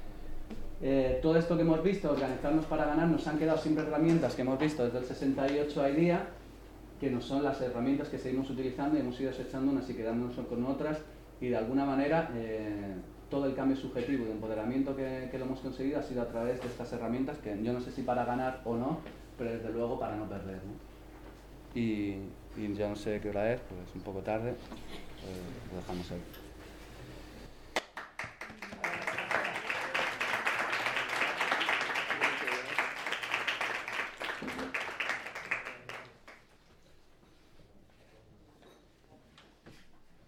eh, todo esto que hemos visto, organizarnos para ganar, nos han quedado siempre herramientas que hemos visto desde el sesenta y ocho al día, que no son las herramientas que seguimos utilizando y hemos ido desechando unas y quedándonos con otras. Y de alguna manera eh, todo el cambio subjetivo de empoderamiento que, que lo hemos conseguido ha sido a través de estas herramientas que yo no sé si para ganar o no, pero desde luego para no perder, ¿no? Y, y ya no sé qué hora es, pues es un poco tarde, pues lo dejamos ahí.